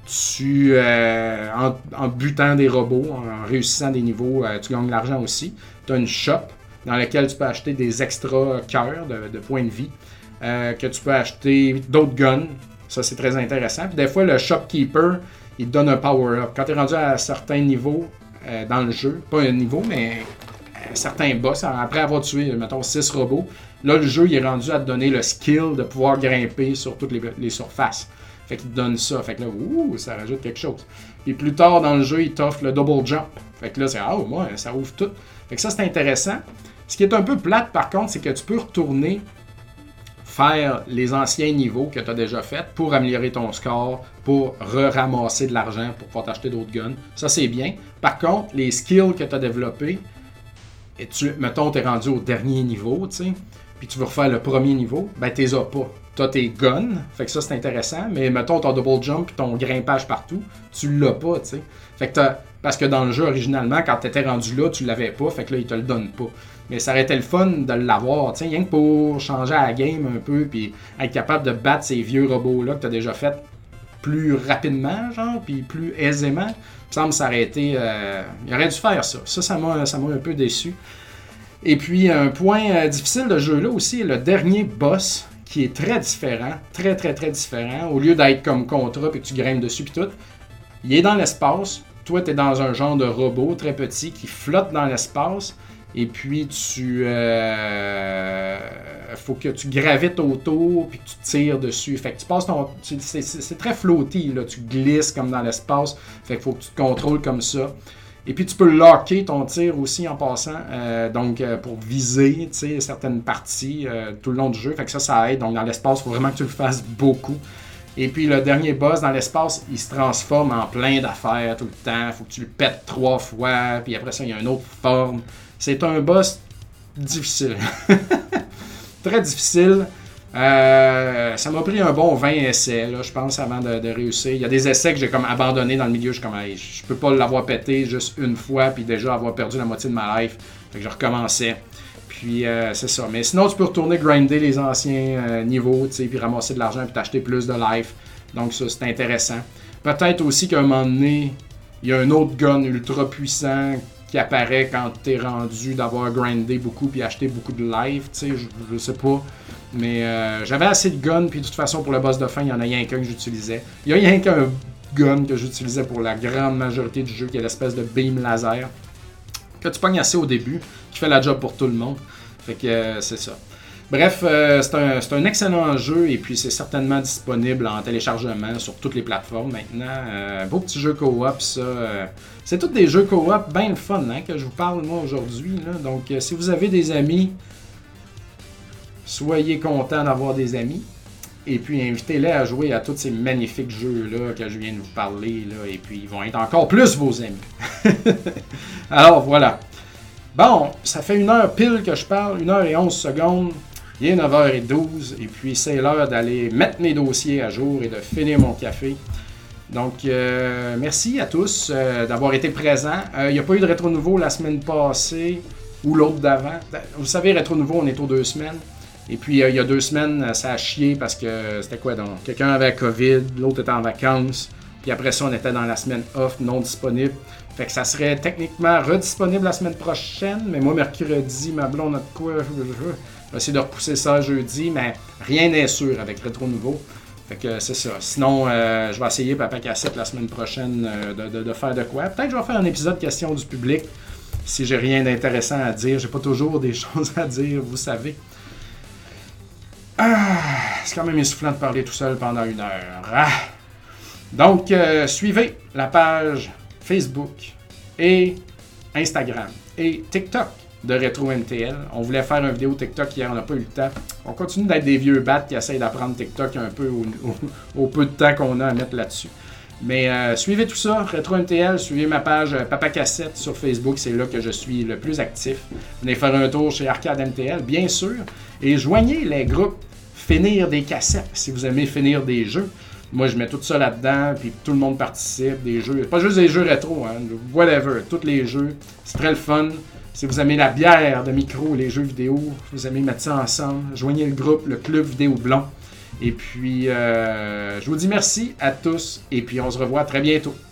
En butant des robots, en réussissant des niveaux, tu gagnes de l'argent aussi. Tu as une shop dans laquelle tu peux acheter des extra cœurs de points de vie. Que tu peux acheter d'autres guns. Ça, c'est très intéressant. Puis des fois, le shopkeeper, il te donne un power-up. Quand tu es rendu à certains niveaux dans le jeu, pas un niveau, mais certains boss, après avoir tué, mettons, 6 robots, là, le jeu, il est rendu à te donner le skill de pouvoir grimper sur toutes les surfaces. Fait qu'il te donne ça. Fait que là, ça rajoute quelque chose. Puis plus tard dans le jeu, il t'offre le double jump. Fait que là, c'est ça ouvre tout. Fait que ça, c'est intéressant. Ce qui est un peu plate, par contre, c'est que tu peux retourner faire les anciens niveaux que tu as déjà fait pour améliorer ton score, pour ramasser de l'argent, pour pouvoir t'acheter d'autres guns. Ça, c'est bien. Par contre, les skills que tu as développés, mettons, tu es rendu au dernier niveau, tu sais, puis tu veux refaire le premier niveau, ben, tu les as pas. Tu as tes guns, fait que ça, c'est intéressant, mais mettons, ton double jump puis ton grimpage partout, tu l'as pas, tu sais. Fait que parce que dans le jeu, originalement, quand tu étais rendu là, tu l'avais pas, fait que là, il te le donne pas. Mais ça aurait été le fun de l'avoir, tu sais, rien que pour changer la game un peu, puis être capable de battre ces vieux robots-là que tu as déjà fait plus rapidement, genre, puis plus aisément. Il me semble que ça aurait été... il aurait dû faire ça. Ça m'a un peu déçu. Et puis, un point difficile de ce jeu-là aussi, le dernier boss, qui est très différent, très, très, très différent. Au lieu d'être comme Contra, puis que tu grimpes dessus, puis tout, il est dans l'espace. Toi, tu es dans un genre de robot très petit qui flotte dans l'espace. Et puis, faut que tu gravites autour puis que tu tires dessus. Fait que tu passes c'est très floaty, là. Tu glisses comme dans l'espace. Fait qu'il faut que tu te contrôles comme ça. Et puis, tu peux locker ton tir aussi en passant. Pour viser, tu sais, certaines parties tout le long du jeu. Fait que ça aide. Donc, dans l'espace, il faut vraiment que tu le fasses beaucoup. Et puis, le dernier boss dans l'espace, il se transforme en plein d'affaires tout le temps. Il faut que tu le pètes 3 fois. Puis après ça, il y a une autre forme. C'est un boss difficile. Très difficile. Ça m'a pris un bon 20 essais, là, je pense, avant de réussir. Il y a des essais que j'ai comme abandonnés dans le milieu. Je suis comme, je peux pas l'avoir pété juste une fois, puis déjà avoir perdu la moitié de ma life. Fait que je recommençais. Puis c'est ça. Mais sinon, tu peux retourner grinder les anciens niveaux, tu sais, puis ramasser de l'argent, puis t'acheter plus de life. Donc ça, c'est intéressant. Peut-être aussi qu'à un moment donné, il y a un autre gun ultra puissant qui apparaît quand t'es rendu d'avoir grindé beaucoup puis acheté beaucoup de live, tu sais, je sais pas. Mais j'avais assez de guns, puis de toute façon, pour le boss de fin, il y en a rien qu'un que j'utilisais. Il y a rien qu'un gun que j'utilisais pour la grande majorité du jeu, qui est l'espèce de beam laser, que tu pognes assez au début, qui fait la job pour tout le monde. Fait que c'est ça. Bref, c'est un excellent jeu, et puis c'est certainement disponible en téléchargement sur toutes les plateformes maintenant. Beau petit jeu co-op, ça. C'est tous des jeux co-op bien le fun, hein, que je vous parle moi aujourd'hui. Donc, si vous avez des amis, soyez contents d'avoir des amis. Et puis, invitez-les à jouer à tous ces magnifiques jeux-là que je viens de vous parler. Là, et puis, ils vont être encore plus vos amis. Alors, voilà. Bon, ça fait 1 heure pile que je parle, 1 heure et 11 secondes. Il est 9h12. Et puis, c'est l'heure d'aller mettre mes dossiers à jour et de finir mon café. Donc, merci à tous d'avoir été présents. Il n'y a pas eu de Rétro Nouveau la semaine passée ou l'autre d'avant. Vous savez, Rétro Nouveau, on est aux 2 semaines. Et puis, il y a 2 semaines, ça a chié parce que c'était quoi donc? Quelqu'un avait COVID, l'autre était en vacances. Puis après ça, on était dans la semaine off, non disponible. Fait que ça serait techniquement redisponible la semaine prochaine. Mais moi, mercredi, ma blonde a de quoi? Je vais essayer de repousser ça jeudi, mais rien n'est sûr avec Rétro Nouveau. Fait que c'est ça. Sinon, je vais essayer, Papa Cassette, la semaine prochaine, de faire de quoi. Peut-être que je vais faire un épisode question du public. Si j'ai rien d'intéressant à dire. J'ai pas toujours des choses à dire, vous savez. C'est quand même essoufflant de parler tout seul pendant 1 heure. Donc, suivez la page Facebook et Instagram et TikTok de Retro MTL. On voulait faire une vidéo TikTok hier, on n'a pas eu le temps. On continue d'être des vieux bats qui essayent d'apprendre TikTok un peu au peu de temps qu'on a à mettre là-dessus. Mais suivez tout ça, Retro MTL, suivez ma page Papa Cassette sur Facebook, c'est là que je suis le plus actif. Venez faire un tour chez Arcade MTL, bien sûr, et joignez les groupes Finir des cassettes si vous aimez finir des jeux. Moi, je mets tout ça là-dedans, puis tout le monde participe, des jeux, pas juste des jeux rétro, hein, whatever, tous les jeux, c'est très le fun. Si vous aimez la bière de micro, les jeux vidéo, vous aimez mettre ça ensemble, joignez le groupe, le Club Vidéo Blond. Et puis, je vous dis merci à tous, et puis on se revoit très bientôt.